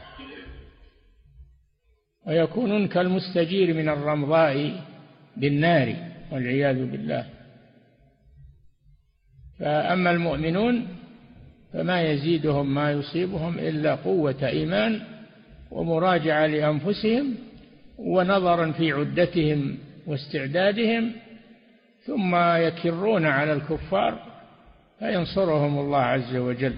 ويكونون كالمستجير من الرمضاء بالنار والعياذ بالله. فأما المؤمنون فما يزيدهم ما يصيبهم إلا قوة إيمان ومراجعة لأنفسهم ونظرا في عدتهم واستعدادهم، ثم يكرون على الكفار فينصرهم الله عز وجل،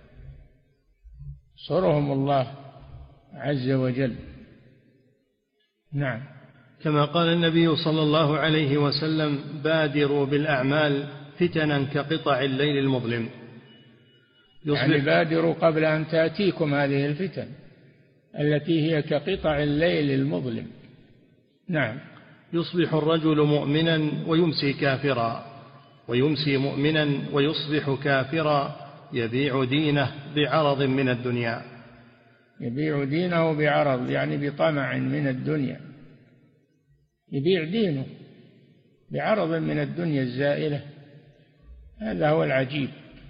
ينصرهم الله عز وجل. نعم. كما قال النبي صلى الله عليه وسلم: بادروا بالأعمال فتنا كقطع الليل المظلم. يعني بادروا قبل أن تأتيكم هذه الفتن التي هي كقطع الليل المظلم. نعم. يصبح الرجل مؤمنا ويمسي كافرا، ويمسي مؤمنا ويصبح كافرا، يبيع دينه بعرض من الدنيا. يبيع دينه بعرض يعني بطمع من الدنيا، يبيع دينه بعرض من الدنيا الزائلة، هذا هو العجيب.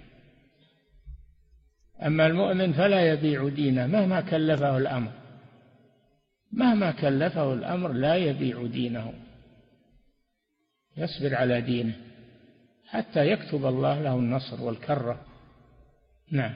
أما المؤمن فلا يبيع دينه مهما كلفه الأمر، مهما كلفه الأمر لا يبيع دينه، يصبر على دينه حتى يكتب الله له النصر والكرة. نعم.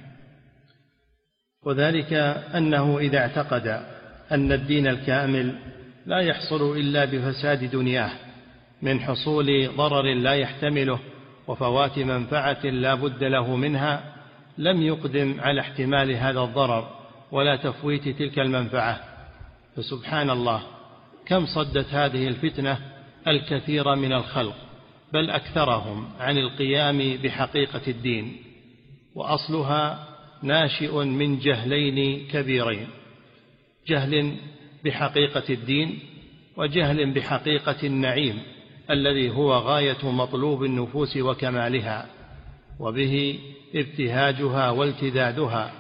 وذلك أنه إذا اعتقد أن الدين الكامل لا يحصل إلا بفساد دنياه من حصول ضرر لا يحتمله وفوات منفعة لا بد له منها، لم يقدم على احتمال هذا الضرر ولا تفويت تلك المنفعة. فسبحان الله، كم صدت هذه الفتنة الكثير من الخلق، بل أكثرهم عن القيام بحقيقة الدين، وأصلها ناشئ من جهلين كبيرين: جهل بحقيقة الدين، وجهل بحقيقة النعيم الذي هو غاية مطلوب النفوس وكمالها، وبه ابتهاجها والتذاذها.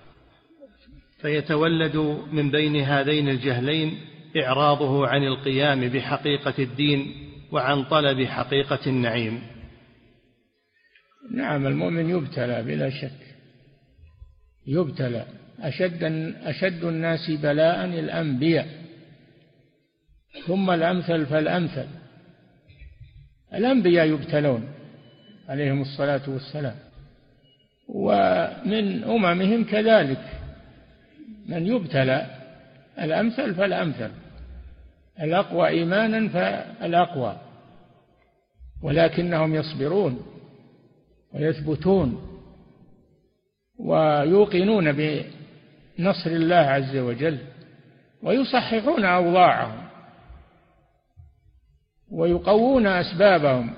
فيتولد من بين هذين الجهلين إعراضه عن القيام بحقيقة الدين وعن طلب حقيقة النعيم. نعم، المؤمن يبتلى بلا شك، يبتلى أشد الناس بلاء الأنبياء ثم الأمثل فالأمثل. الأنبياء يبتلون عليهم الصلاة والسلام، ومن أممهم كذلك من يبتلى، الأمثل فالأمثل، الأقوى إيمانا فالأقوى، ولكنهم يصبرون ويثبتون ويوقنون بنصر الله عز وجل، ويصححون أوضاعهم ويقوون أسبابهم،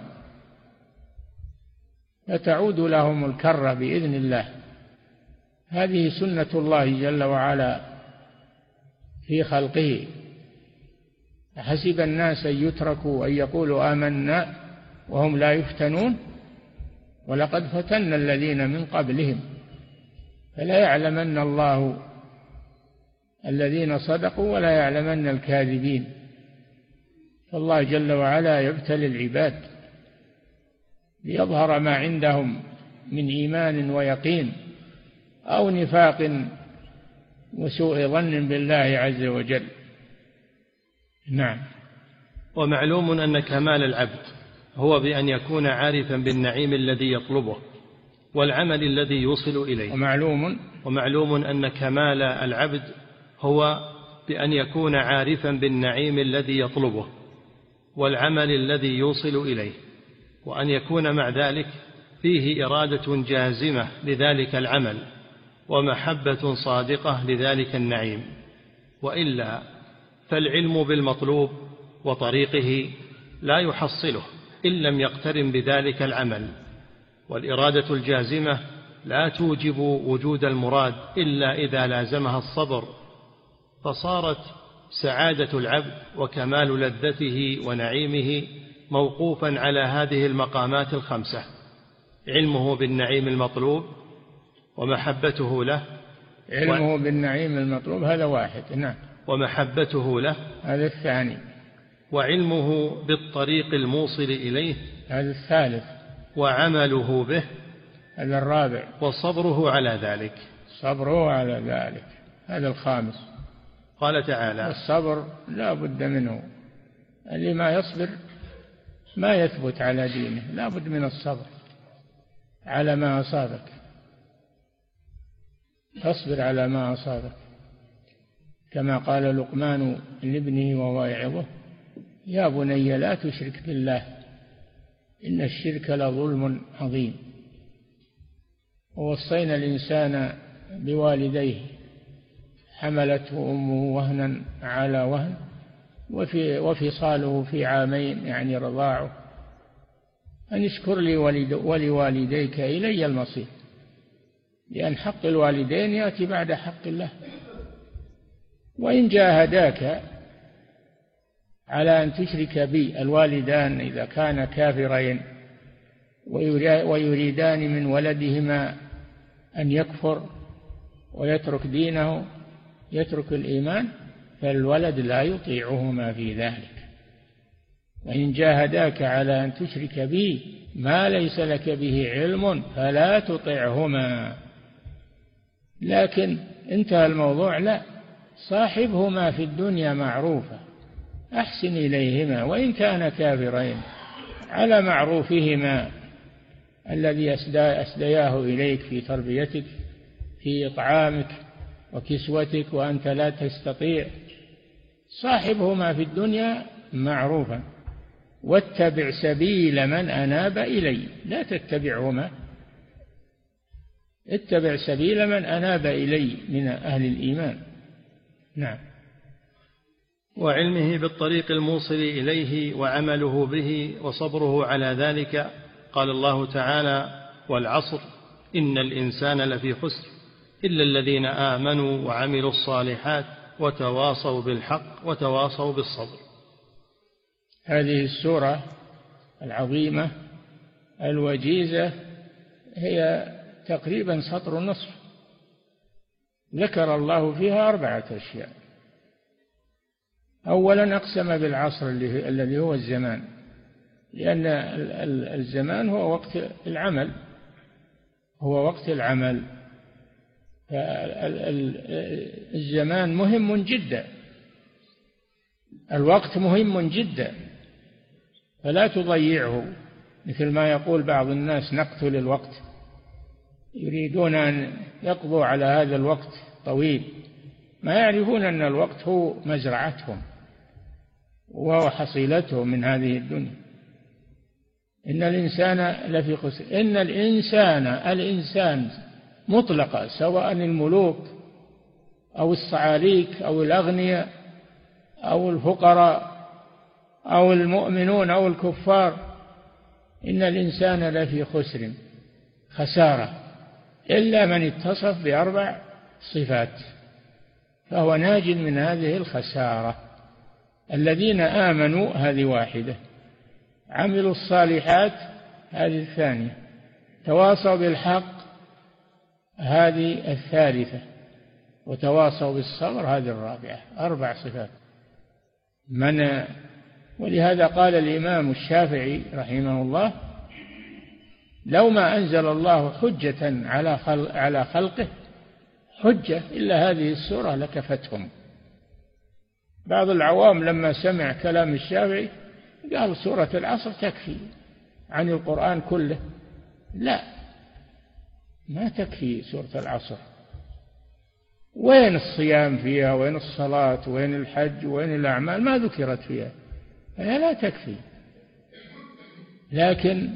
فتعود لهم الكرة بإذن الله. هذه سنة الله جل وعلا في خلقه. حسب الناس أن يتركوا أن يقولوا آمنا وهم لا يفتنون ولقد فتنا الذين من قبلهم فلا يعلمن الله الذين صدقوا ولا يعلمن الكاذبين. فالله جل وعلا يبتلي العباد ليظهر ما عندهم من إيمان ويقين أو نفاق وسوء ظن بالله عز وجل. نعم. ومعلوم أن كمال العبد هو بأن يكون عارفا بالنعيم الذي يطلبه والعمل الذي يوصل إليه. ومعلوم أن كمال العبد هو بأن يكون عارفا بالنعيم الذي يطلبه والعمل الذي يوصل إليه، وأن يكون مع ذلك فيه إرادة جازمة لذلك العمل ومحبة صادقة لذلك النعيم، وإلا فالعلم بالمطلوب وطريقه لا يحصله إن لم يقترن بذلك العمل، والإرادة الجازمة لا توجب وجود المراد إلا إذا لازمها الصبر، فصارت سعادة العبد وكمال لذته ونعيمه موقوفا على هذه المقامات الخمسة: علمه بالنعيم المطلوب ومحبته له. علمه بالنعيم المطلوب هذا واحد. نعم. ومحبته له هذا الثاني. وعلمه بالطريق الموصل إليه هذا الثالث. وعمله به هذا الرابع. وصبره على ذلك. صبره على ذلك هذا الخامس. قال تعالى: الصبر لا بد منه، اللي ما يصبر ما يثبت على دينه، لا بد من الصبر على ما أصابك، تصبر على ما أصابك، كما قال لقمان لابنه وهو يعظه: يا بني لا تشرك بالله إن الشرك لظلم عظيم. ووصينا الإنسان بوالديه حملته أمه وهنا على وهن وفصاله في عامين، يعني رضاعه، أن اشكر لي ولوالديك إلي المصير، لأن حق الوالدين يأتي بعد حق الله. وإن جاهداك على أن تشرك بي، الوالدان إذا كانا كافرين ويريدان من ولدهما أن يكفر ويترك دينه، يترك الإيمان، فالولد لا يطيعهما في ذلك. وإن جاهداك على أن تشرك بي ما ليس لك به علم فلا تطعهما. لكن انتهى الموضوع، لا، صاحبهما في الدنيا معروفا، أحسن إليهما وإن كان كافرين على معروفهما الذي أسدياه إليك في تربيتك، في إطعامك وكسوتك، وأنت لا تستطيع. صاحبهما في الدنيا معروفا، واتبع سبيل من أناب إلي، لا تتبعهما، اتبع سبيل من أناب إلي من أهل الإيمان. نعم. وعلمه بالطريق الموصل إليه وعمله به وصبره على ذلك. قال الله تعالى: والعصر إن الإنسان لفي خسر إلا الذين آمنوا وعملوا الصالحات وتواصوا بالحق وتواصوا بالصبر. هذه السورة العظيمة الوجيزة هي تقريبا سطر ونصف، ذكر الله فيها 4 أشياء. أولا أقسم بالعصر الذي هو الزمان، لأن الزمان هو وقت العمل، هو وقت العمل. الزمان مهم جدا، الوقت مهم جدا، فلا تضيعه مثل ما يقول بعض الناس نقتل الوقت، يريدون أن يقضوا على هذا الوقت طويل، ما يعرفون أن الوقت هو مزرعتهم وهو حصيلتهم من هذه الدنيا. إن الإنسان لفي خسر. إن الإنسان مطلقا، سواء الملوك أو الصعاليك أو الأغنياء أو الفقراء أو المؤمنون أو الكفار، إن الإنسان لفي خسر، خسارة، إلا من اتصف بأربع صفات فهو ناج من هذه الخسارة. الذين آمنوا هذه واحدة، عملوا الصالحات هذه الثانية، تواصوا بالحق هذه الثالثة، وتواصوا بالصبر هذه الرابعة. 4 صفات. ولهذا قال الإمام الشافعي رحمه الله: لو ما أنزل الله حجة على خلقه حجة إلا هذه السورة لكفتهم. بعض العوام لما سمع كلام الشافعي قال سورة العصر تكفي عن القرآن كله. لا، ما تكفي سورة العصر. وين الصيام فيها؟ وين الصلاة؟ وين الحج؟ وين الأعمال؟ ما ذكرت فيها، فهي لا تكفي. لكن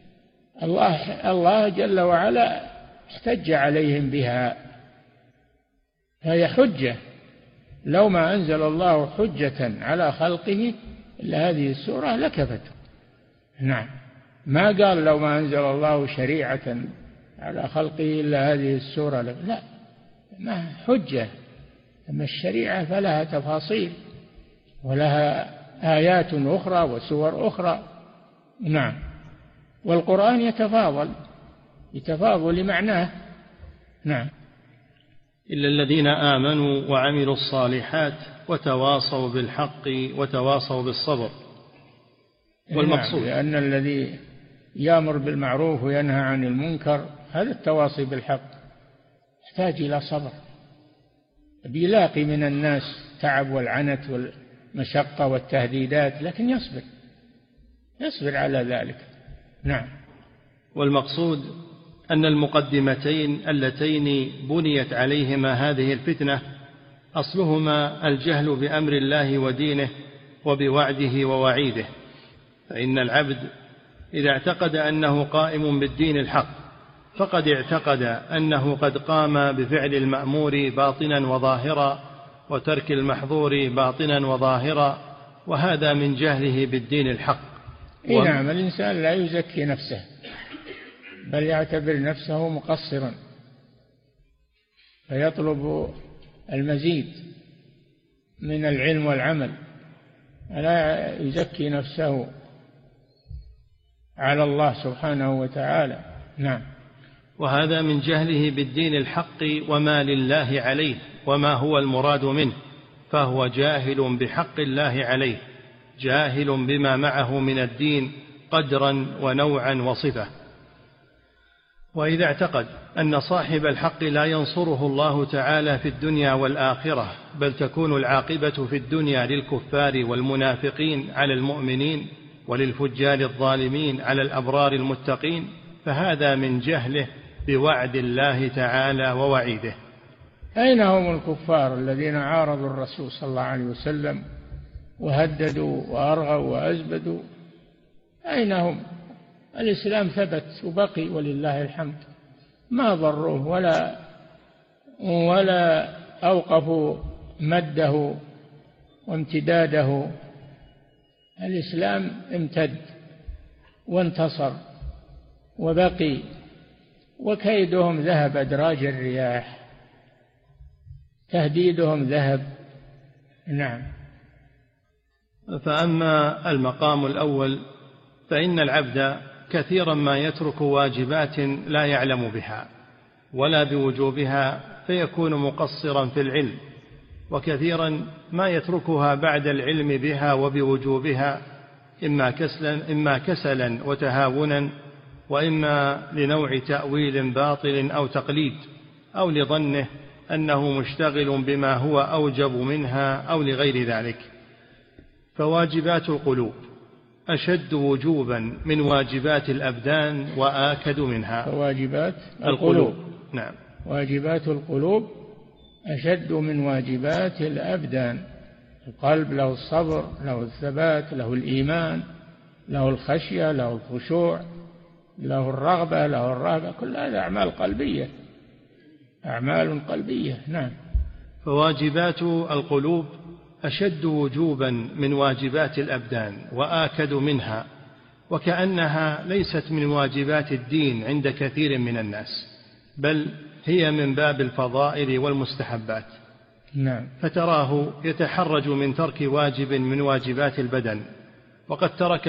الله جل وعلا احتج عليهم بها، فهي حجة. لو ما أنزل الله حجة على خلقه إلا هذه السورة لكفته. نعم، ما قال لو ما أنزل الله شريعة على خلقه إلا هذه السورة لا، ما حجة. أما الشريعة فلها تفاصيل ولها آيات أخرى وسور أخرى. نعم، والقرآن يتفاضل لمعناه. نعم. إلا الذين آمنوا وعملوا الصالحات وتواصوا بالحق وتواصوا بالصبر. والمقصود لأن الذي يأمر بالمعروف وينهى عن المنكر هذا التواصي بالحق يحتاج إلى صبر، بيلاقي من الناس تعب والعنت والمشقة والتهديدات، لكن يصبر على ذلك. نعم. والمقصود أن المقدمتين اللتين بنيت عليهما هذه الفتنة أصلهما الجهل بأمر الله ودينه وبوعده ووعيده. فإن العبد إذا اعتقد أنه قائم بالدين الحق فقد اعتقد أنه قد قام بفعل المأمور باطنا وظاهرا وترك المحظور باطنا وظاهرا، وهذا من جهله بالدين الحق. نعم، الإنسان لا يزكي نفسه بل يعتبر نفسه مقصرا فيطلب المزيد من العلم والعمل، لا يزكي نفسه على الله سبحانه وتعالى. نعم. وهذا من جهله بالدين الحق وما لله عليه وما هو المراد منه، فهو جاهل بحق الله عليه، جاهل بما معه من الدين قدرا ونوعا وصفة. وإذا اعتقد أن صاحب الحق لا ينصره الله تعالى في الدنيا والآخرة، بل تكون العاقبة في الدنيا للكفار والمنافقين على المؤمنين وللفجار الظالمين على الأبرار المتقين، فهذا من جهله بوعد الله تعالى ووعيده. أين هم الكفار الذين عارضوا الرسول صلى الله عليه وسلم وهددوا وأرغوا وأزبدوا؟ أين هم؟ الإسلام ثبت وبقي ولله الحمد، ما ضروه ولا أوقفوا مده وامتداده. الإسلام امتد وانتصر وبقي، وكيدهم ذهب أدراج الرياح، تهديدهم ذهب. نعم. فأما المقام الأول فإن العبد كثيرا ما يترك واجبات لا يعلم بها ولا بوجوبها فيكون مقصرا في العلم، وكثيرا ما يتركها بعد العلم بها وبوجوبها، إما كسلا وتهاونا، وإما لنوع تأويل باطل أو تقليد، أو لظنه أنه مشتغل بما هو أوجب منها أو لغير ذلك. فواجبات القلوب أشد وجوبا من واجبات الأبدان وآكد منها. فواجبات القلوب نعم، واجبات القلوب أشد من واجبات الأبدان. القلب له الصبر، له الثبات، له الإيمان، له الخشية، له الخشوع، له الرغبة، له الرهبة، كل هذا أعمال قلبية، أعمال قلبية. نعم. فواجبات القلوب أشد وجوبا من واجبات الأبدان وآكد منها، وكأنها ليست من واجبات الدين عند كثير من الناس، بل هي من باب الفضائل والمستحبات. نعم. فتراه يتحرج من ترك واجب من واجبات البدن، وقد ترك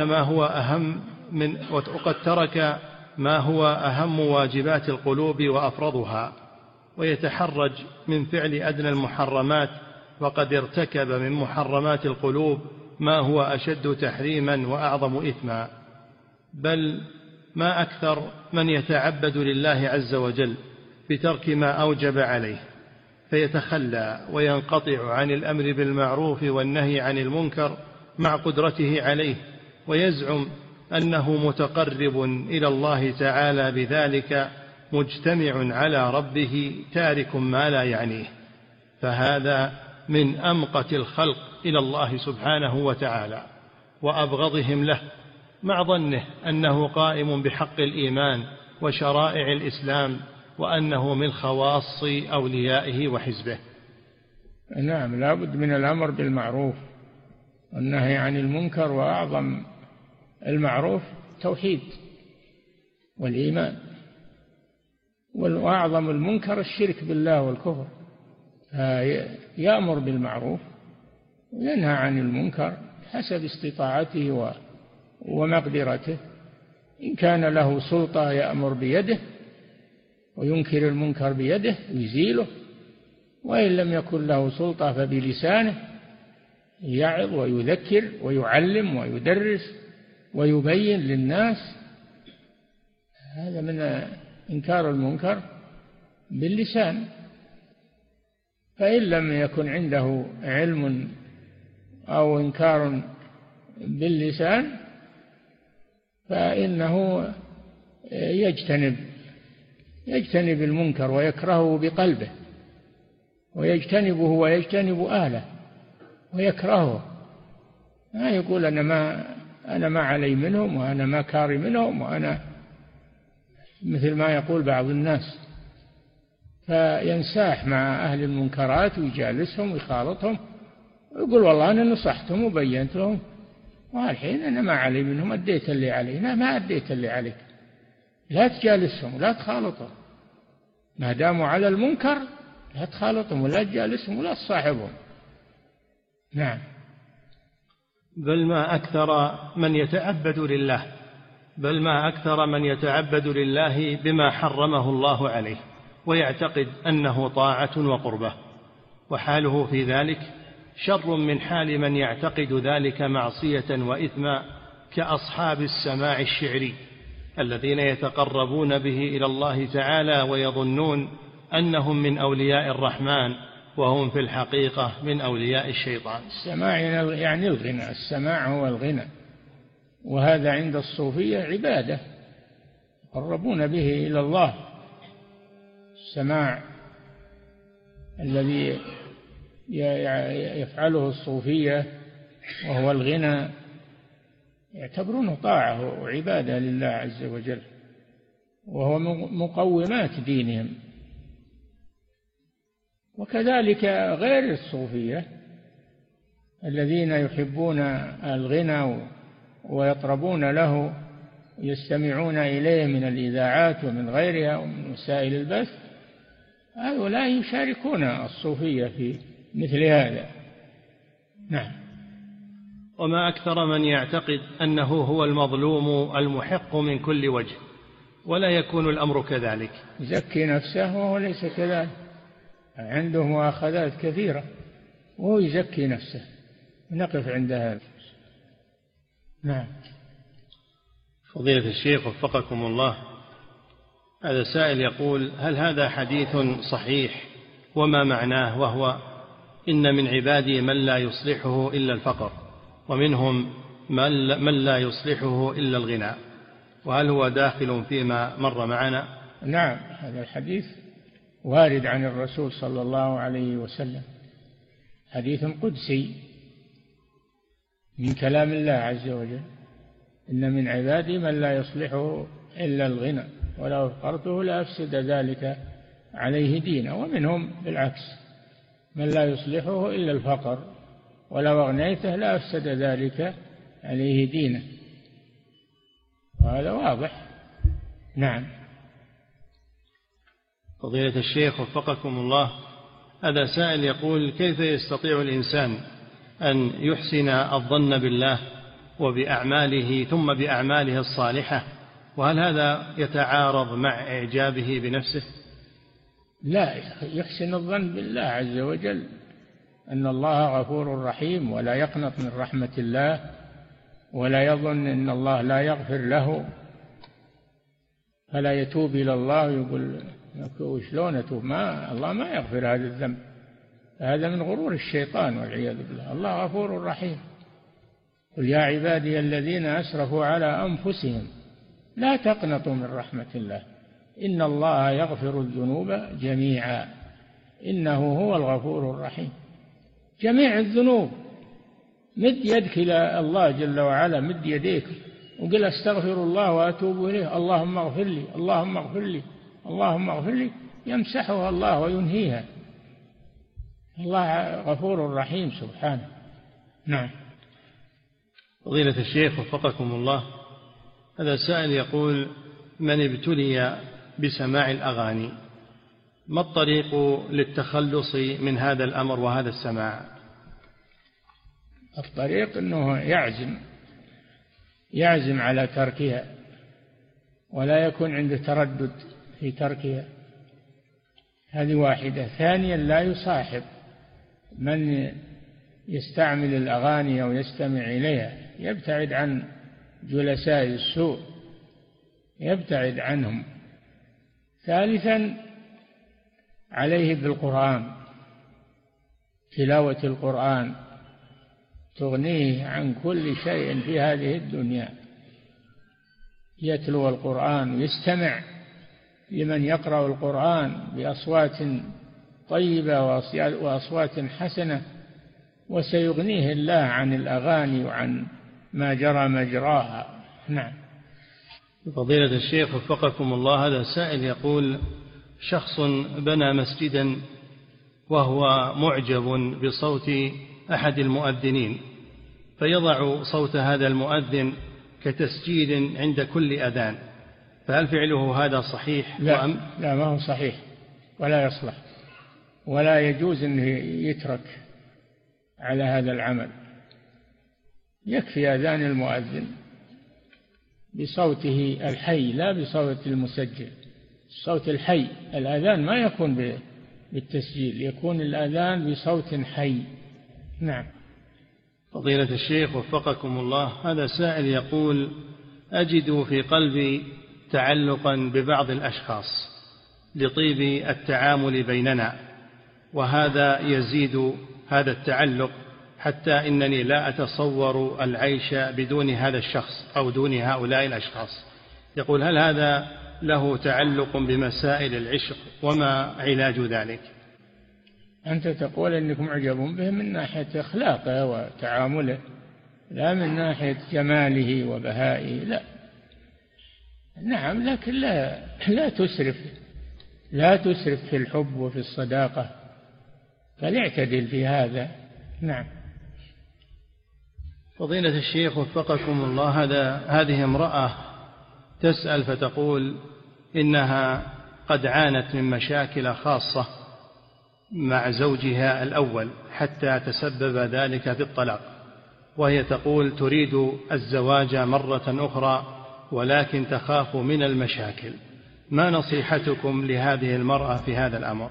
ما هو أهم واجبات القلوب وأفرضها، ويتحرج من فعل أدنى المحرمات، وقد ارتكب من محرمات القلوب ما هو أشد تحريما وأعظم إثما. بل ما أكثر من يتعبد لله عز وجل بترك ما أوجب عليه، فيتخلى وينقطع عن الأمر بالمعروف والنهي عن المنكر مع قدرته عليه، ويزعم أنه متقرب إلى الله تعالى بذلك، مجتمع على ربه تارك ما لا يعنيه. فهذا من أمقت الخلق إلى الله سبحانه وتعالى وأبغضهم له، مع ظنه أنه قائم بحق الإيمان وشرائع الإسلام، وأنه من خواص أوليائه وحزبه. نعم، لا بد من الأمر بالمعروف والنهي عن المنكر، وأعظم المعروف توحيد والإيمان، وأعظم المنكر الشرك بالله والكفر. يأمر بالمعروف وينهى عن المنكر حسب استطاعته ومقدرته. إن كان له سلطة يأمر بيده وينكر المنكر بيده ويزيله، وإن لم يكن له سلطة فبلسانه يعظ ويذكر ويعلم ويدرس ويبين للناس. هذا من إنكار المنكر باللسان. فإن لم يكن عنده علم أو إنكار باللسان فإنه يجتنب المنكر ويكرهه بقلبه، ويجتنبه ويجتنب أهله ويكرهه. ما يقول أنا ما علي منهم، وأنا ما كاري منهم، وأنا مثل ما يقول بعض الناس، فينساح مع أهل المنكرات ويجالسهم ويخالطهم ويقول والله أنا نصحتهم وبينت لهم، والحين أنا ما علي منهم، أديت اللي علي. لا، ما أديت اللي عليك. لا تجالسهم ولا تخالطهم، ما داموا على المنكر لا تخالطهم ولا تجالسهم ولا تصاحبهم. نعم. بل ما أكثر من يتعبد لله بما حرمه الله عليه ويعتقد أنه طاعة وقربة، وحاله في ذلك شر من حال من يعتقد ذلك معصية وإثما، كأصحاب السماع الشعري الذين يتقربون به إلى الله تعالى ويظنون أنهم من أولياء الرحمن، وهم في الحقيقة من أولياء الشيطان. السماع يعني الغنى، السماع هو الغنى، وهذا عند الصوفية عبادة يقربون به إلى الله. السماع الذي يفعله الصوفية وهو الغنى يعتبرونه طاعة وعبادة لله عز وجل، وهو مقومات دينهم. وكذلك غير الصوفية الذين يحبون الغنى ويطربون له يستمعون إليه من الإذاعات ومن غيرها ومن وسائل البث، هؤلاء يشاركون الصوفية في مثل هذا. نعم. وما أكثر من يعتقد أنه هو المظلوم المحق من كل وجه، ولا يكون الأمر كذلك. يزكي نفسه وهو ليس كذلك، عنده مؤاخذات كثيرة وهو يزكي نفسه. نقف عند هذا. نعم. فضيلة الشيخ وفقكم الله، هذا سائل يقول: هل هذا حديث صحيح؟ وما معناه؟ وهو: إن من عبادي من لا يصلحه إلا الفقر، ومنهم من لا يصلحه إلا الغنى. وهل هو داخل فيما مر معنا؟ نعم، هذا الحديث وارد عن الرسول صلى الله عليه وسلم، حديث قدسي من كلام الله عز وجل: إن من عبادي من لا يصلحه إلا الغنى ولو فقرته لأفسد ذلك عليه دينه. ومنهم بالعكس، من لا يصلحه إلا الفقر ولو أغنيته لأفسد ذلك عليه دينه. وهذا واضح. نعم. فضيلة الشيخ وفقكم الله، هذا سائل يقول: كيف يستطيع الإنسان أن يحسن الظن بالله وبأعماله ثم بأعماله الصالحة؟ وهل هذا يتعارض مع إعجابه بنفسه؟ لا، يحسن الظن بالله عز وجل أن الله غفور رحيم، ولا يقنط من رحمة الله، ولا يظن أن الله لا يغفر له، فلا يتوب إلى الله يقول شلون أتوب؟ الله ما يغفر هذا الذنب. هذا من غرور الشيطان والعياذ بالله. الله غفور رحيم. قل يا عبادي الذين أسرفوا على أنفسهم لا تقنطوا من رحمة الله إن الله يغفر الذنوب جميعا إنه هو الغفور الرحيم. جميع الذنوب، مد يدك إلى الله جل وعلا، مد يديك وقل أستغفر الله وأتوب إليه، اللهم اغفر لي اللهم اغفر لي اللهم اغفر لي، يمسحها الله وينهيها. الله غفور رحيم سبحانه. نعم. فضيلة الشيخ وفقكم الله، هذا سائل يقول: من ابتلي بسماع الأغاني ما الطريق للتخلص من هذا الأمر وهذا السماع؟ الطريق أنه يعزم على تركها، ولا يكون عنده تردد في تركها. هذه واحدة. ثانيا، لا يصاحب من يستعمل الأغاني أو يستمع إليها، يبتعد عن جلساء السوء، يبتعد عنهم. ثالثا، عليه بالقرآن، تلاوة القرآن تغنيه عن كل شيء في هذه الدنيا. يتلو القرآن ويستمع لمن يقرأ القرآن بأصوات طيبة وأصوات حسنة، وسيغنيه الله عن الأغاني وعن ما جرى مجراها. نعم. فضيلة الشيخ وفقكم الله، هذا سائل يقول: شخص بنى مسجدا وهو معجب بصوت أحد المؤذنين، فيضع صوت هذا المؤذن كتسجيل عند كل أذان، فهل فعله هذا صحيح؟ لا، ما هو صحيح ولا يصلح، ولا يجوز أنه يترك على هذا العمل. يكفي أذان المؤذن بصوته الحي لا بصوت المسجل. الصوت الحي، الأذان ما يكون بالتسجيل، يكون الأذان بصوت حي. نعم. فضيلة الشيخ وفقكم الله، هذا سائل يقول: أجد في قلبي تعلقا ببعض الأشخاص لطيب التعامل بيننا، وهذا يزيد هذا التعلق حتى إنني لا أتصور العيش بدون هذا الشخص أو دون هؤلاء الأشخاص. يقول: هل هذا له تعلق بمسائل العشق؟ وما علاج ذلك؟ أنت تقول أنك معجب به من ناحية أخلاقه وتعامله، لا من ناحية جماله وبهائه، لا. نعم، لكن لا تسرف في الحب وفي الصداقة، فليعتدل في هذا. نعم. فضيلة الشيخ وفقكم الله، هذه امرأة تسأل فتقول إنها قد عانت من مشاكل خاصة مع زوجها الأول حتى تسبب ذلك في الطلاق، وهي تقول تريد الزواج مرة أخرى ولكن تخاف من المشاكل. ما نصيحتكم لهذه المرأة في هذا الأمر؟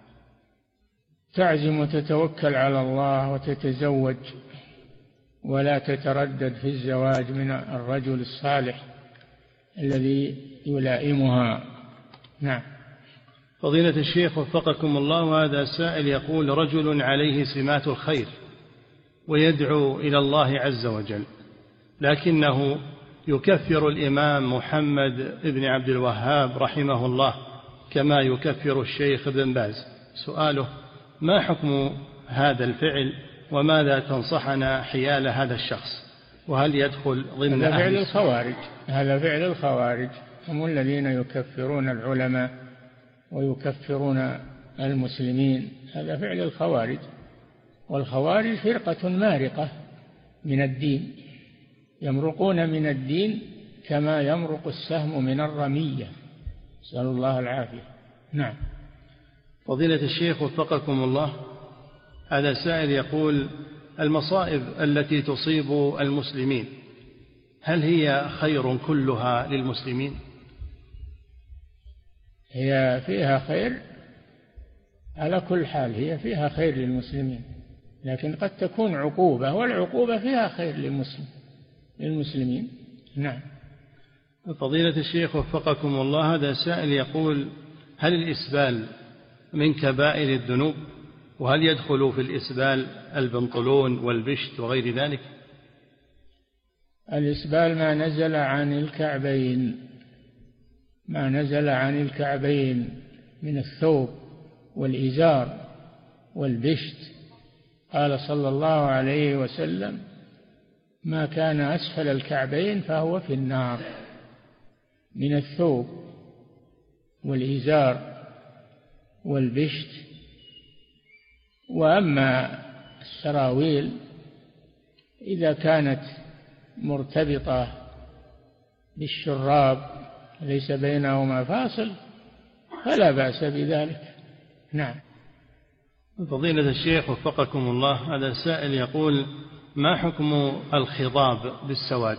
تعزم وتتوكل على الله وتتزوج، ولا تتردد في الزواج من الرجل الصالح الذي يلائمها. نعم. فضيلة الشيخ وفقكم الله، هذا سائل يقول: رجل عليه سمات الخير ويدعو إلى الله عز وجل، لكنه يكفر الإمام محمد بن عبد الوهاب رحمه الله كما يكفر الشيخ ابن باز. سؤاله: ما حكم هذا الفعل، وماذا تنصحنا حيال هذا الشخص، وهل يدخل ضمن هذا فعل الخوارج. هذا فعل الخوارج، هم الذين يكفرون العلماء ويكفرون المسلمين. هذا فعل الخوارج، والخوارج فرقة مارقة من الدين، يمرقون من الدين كما يمرق السهم من الرمية، نسأل الله العافية. نعم. فضيلة الشيخ وفقكم الله، هذا سائل يقول: المصائب التي تصيب المسلمين هل هي خير كلها للمسلمين؟ هي فيها خير على كل حال، هي فيها خير للمسلمين، لكن قد تكون عقوبة، والعقوبة فيها خير للمسلمين. نعم. فضيلة الشيخ وفقكم الله، هذا سائل يقول: هل الإسبال من كبائر الذنوب؟ وهل يدخل في الإسبال البنطلون والبشت وغير ذلك؟ الإسبال ما نزل عن الكعبين، ما نزل عن الكعبين من الثوب والإزار والبشت. قال صلى الله عليه وسلم: ما كان أسفل الكعبين فهو في النار، من الثوب والإزار والبشت. وأما السراويل إذا كانت مرتبطة بالشراب ليس بينهما فاصل فلا بأس بذلك. نعم. فضيلة الشيخ وفقكم الله، هذا سائل يقول: ما حكم الخضاب بالسواد؟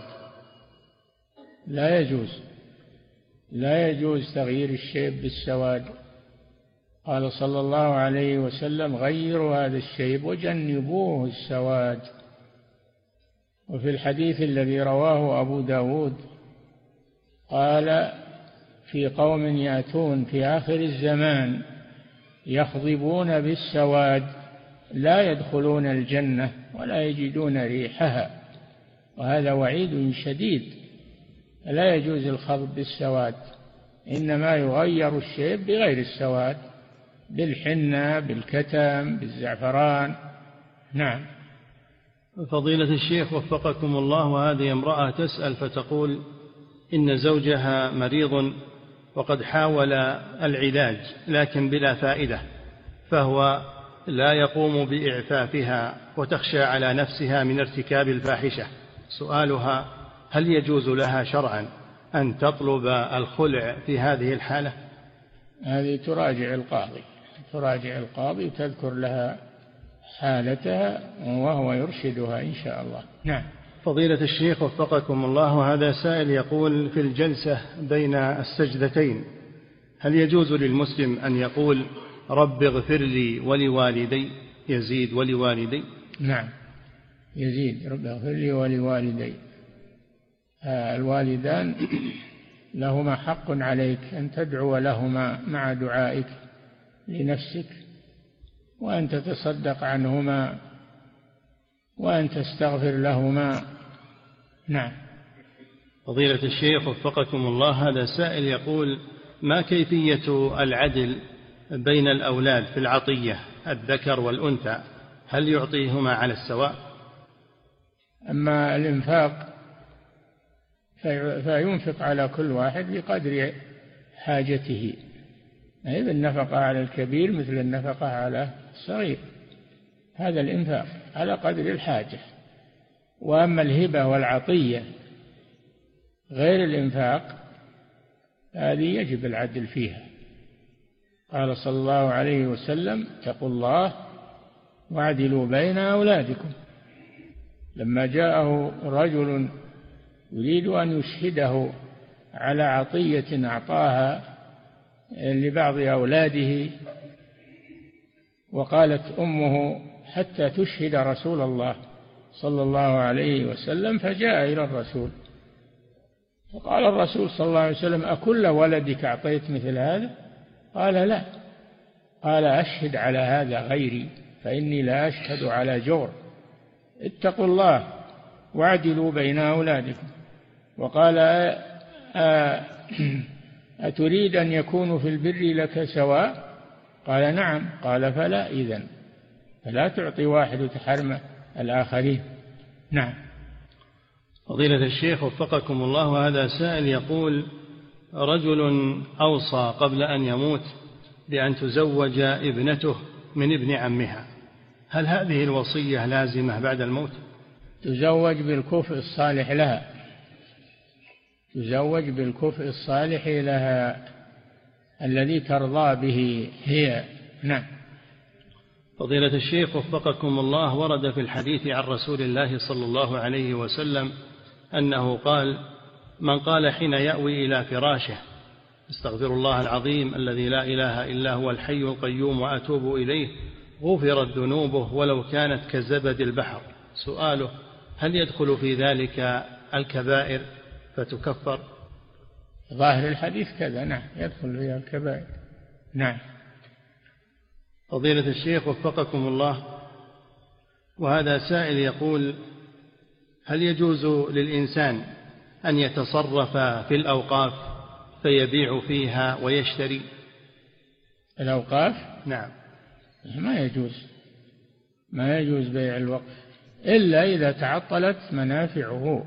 لا يجوز، لا يجوز تغيير الشيب بالسواد. قال صلى الله عليه وسلم: غيروا هذا الشيب وجنبوه السواد. وفي الحديث الذي رواه أبو داود قال: في قوم يأتون في آخر الزمان يخضبون بالسواد لا يدخلون الجنة ولا يجدون ريحها. وهذا وعيد شديد، لا يجوز الخضب بالسواد، إنما يغير الشيب بغير السواد، بالحنة، بالكتم، بالزعفران. نعم. فضيلة الشيخ وفقكم الله، وهذه امرأة تسأل فتقول: إن زوجها مريض وقد حاول العلاج لكن بلا فائدة، فهو لا يقوم بإعفافها وتخشى على نفسها من ارتكاب الفاحشة. سؤالها: هل يجوز لها شرعا أن تطلب الخلع في هذه الحالة؟ هذه تراجع القاضي وتذكر لها حالتها وهو يرشدها إن شاء الله. نعم. فضيلة الشيخ وفقكم الله، هذا سائل يقول: في الجلسة بين السجدتين هل يجوز للمسلم أن يقول: رب اغفر لي ولوالدي، يزيد ولوالدي؟ نعم، يزيد: رب اغفر لي ولوالدي. الوالدان لهما حق عليك أن تدعو لهما مع دعائك لنفسك، وأن تتصدق عنهما، وأن تستغفر لهما. نعم. فضيلة الشيخ وفقكم الله، هذا سائل يقول: ما كيفية العدل بين الأولاد في العطية، الذكر والأنثى؟ هل يعطيهما على السواء؟ أما الإنفاق فينفق على كل واحد بقدر حاجته، إذا النفقة على الكبير مثل النفقة على الصغير، هذا الإنفاق على قدر الحاجة. وأما الهبة والعطية غير الإنفاق هذه يجب العدل فيها. قال صلى الله عليه وسلم: اتقوا الله واعدلوا بين أولادكم. لما جاءه رجل يريد أن يشهده على عطية أعطاها لبعض أولاده، وقالت أمه: حتى تشهد رسول الله صلى الله عليه وسلم، فجاء إلى الرسول فقال الرسول صلى الله عليه وسلم: أكل ولدك أعطيت مثل هذا؟ قال: لا. قال: أشهد على هذا غيري، فإني لا أشهد على جور. اتقوا الله واعدلوا بين أولادكم. وقال: أتريد أن يكونوا في البر لك سواء؟ قال: نعم. قال: فلا إذن، فلا تعطي واحد وتحرم الآخرين. نعم. فضيلة الشيخ وفقكم الله، هذا سائل يقول: رجل أوصى قبل أن يموت بأن تزوج ابنته من ابن عمها، هل هذه الوصية لازمة بعد الموت؟ تزوج بالكفء الصالح لها، تزوج بالكفء الصالح لها الذي ترضى به هي. نعم. فضيلة الشيخ وفقكم الله، ورد في الحديث عن رسول الله صلى الله عليه وسلم أنه قال: من قال حين يأوي إلى فراشه: استغفر الله العظيم الذي لا إله إلا هو الحي القيوم وأتوب إليه، غفرت ذنوبه ولو كانت كزبد البحر. سؤاله: هل يدخل في ذلك الكبائر فتكفر؟ ظاهر الحديث كذا. نعم، يدخل فيها الكبائر. نعم. فضيلة الشيخ وفقكم الله، وهذا سائل يقول: هل يجوز للإنسان أن يتصرف في الأوقاف فيبيع فيها ويشتري؟ الأوقاف؟ نعم. ما يجوز، ما يجوز بيع الوقف إلا إذا تعطلت منافعه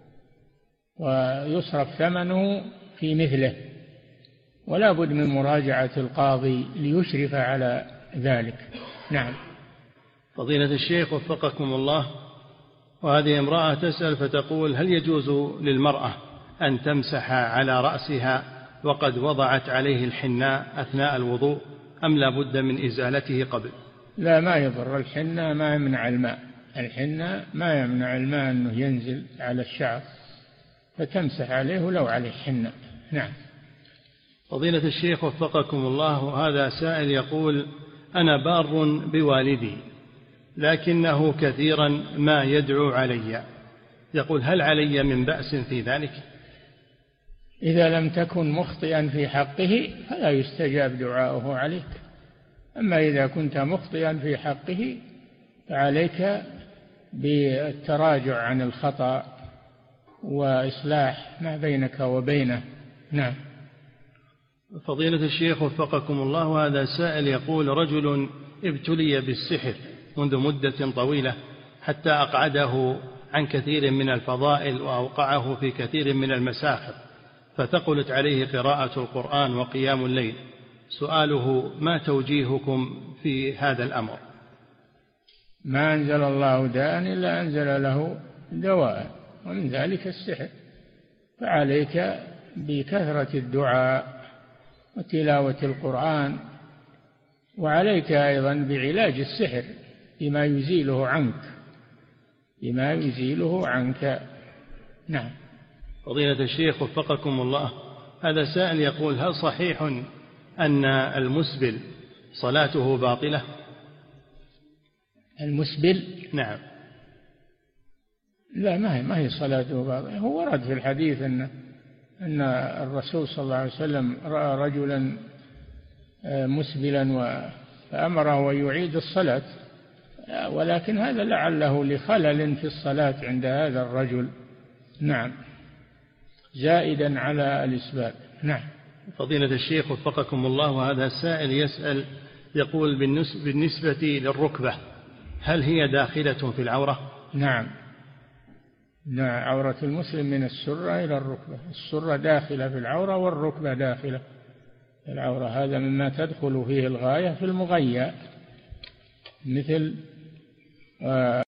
ويصرف ثمنه في مثله، ولا بد من مراجعة القاضي ليشرف على ذلك. نعم. فضيلة الشيخ وفقكم الله، وهذه امرأة تسأل فتقول: هل يجوز للمرأة أن تمسح على رأسها وقد وضعت عليه الحناء أثناء الوضوء، أم لا بد من إزالته قبل؟ لا، ما يضر. الحناء ما يمنع الماء، الحناء ما يمنع الماء أنه ينزل على الشعر، فتمسح عليه ولو عليه حناء. نعم. فضيلة الشيخ وفقكم الله، هذا سائل يقول: أنا بار بوالدي لكنه كثيرا ما يدعو علي، يقول: هل علي من بأس في ذلك؟ إذا لم تكن مخطئا في حقه فلا يستجاب دعاؤه عليك، أما إذا كنت مخطئا في حقه فعليك بالتراجع عن الخطأ وإصلاح ما بينك وبينه. نعم. فضيلة الشيخ وفقكم الله، هذا سائل يقول: رجل ابتلي بالسحر منذ مدة طويلة حتى أقعده عن كثير من الفضائل وأوقعه في كثير من المساخر، فثقلت عليه قراءة القرآن وقيام الليل. سؤاله: ما توجيهكم في هذا الأمر؟ ما أنزل الله داء إلا أنزل له دواء، ومن ذلك السحر، فعليك بكثرة الدعاء وتلاوة القرآن، وعليك أيضا بعلاج السحر بما يزيله عنك، بما يزيله عنك. نعم. فضيلة الشيخ وفقكم الله، هذا سائل يقول: هل صحيح أن المسبل صلاته باطلة؟ المسبل؟ نعم. لا، ما هي صلاته باطلة. هو ورد في الحديث أن الرسول صلى الله عليه وسلم رأى رجلا مسبلا فأمره أن يعيد الصلاة، ولكن هذا لعله لخلل في الصلاة عند هذا الرجل. نعم، زائدا على الإسبال. نعم. فضيلة الشيخ وفقكم الله، وهذا السائل يسأل يقول: بالنسبة للركبة هل هي داخلة في العورة؟ نعم، عورة المسلم من السرة إلى الركبة، السرة داخلة في العورة والركبة داخلة في العورة، هذا مما تدخل فيه الغاية في المغيّة، مثل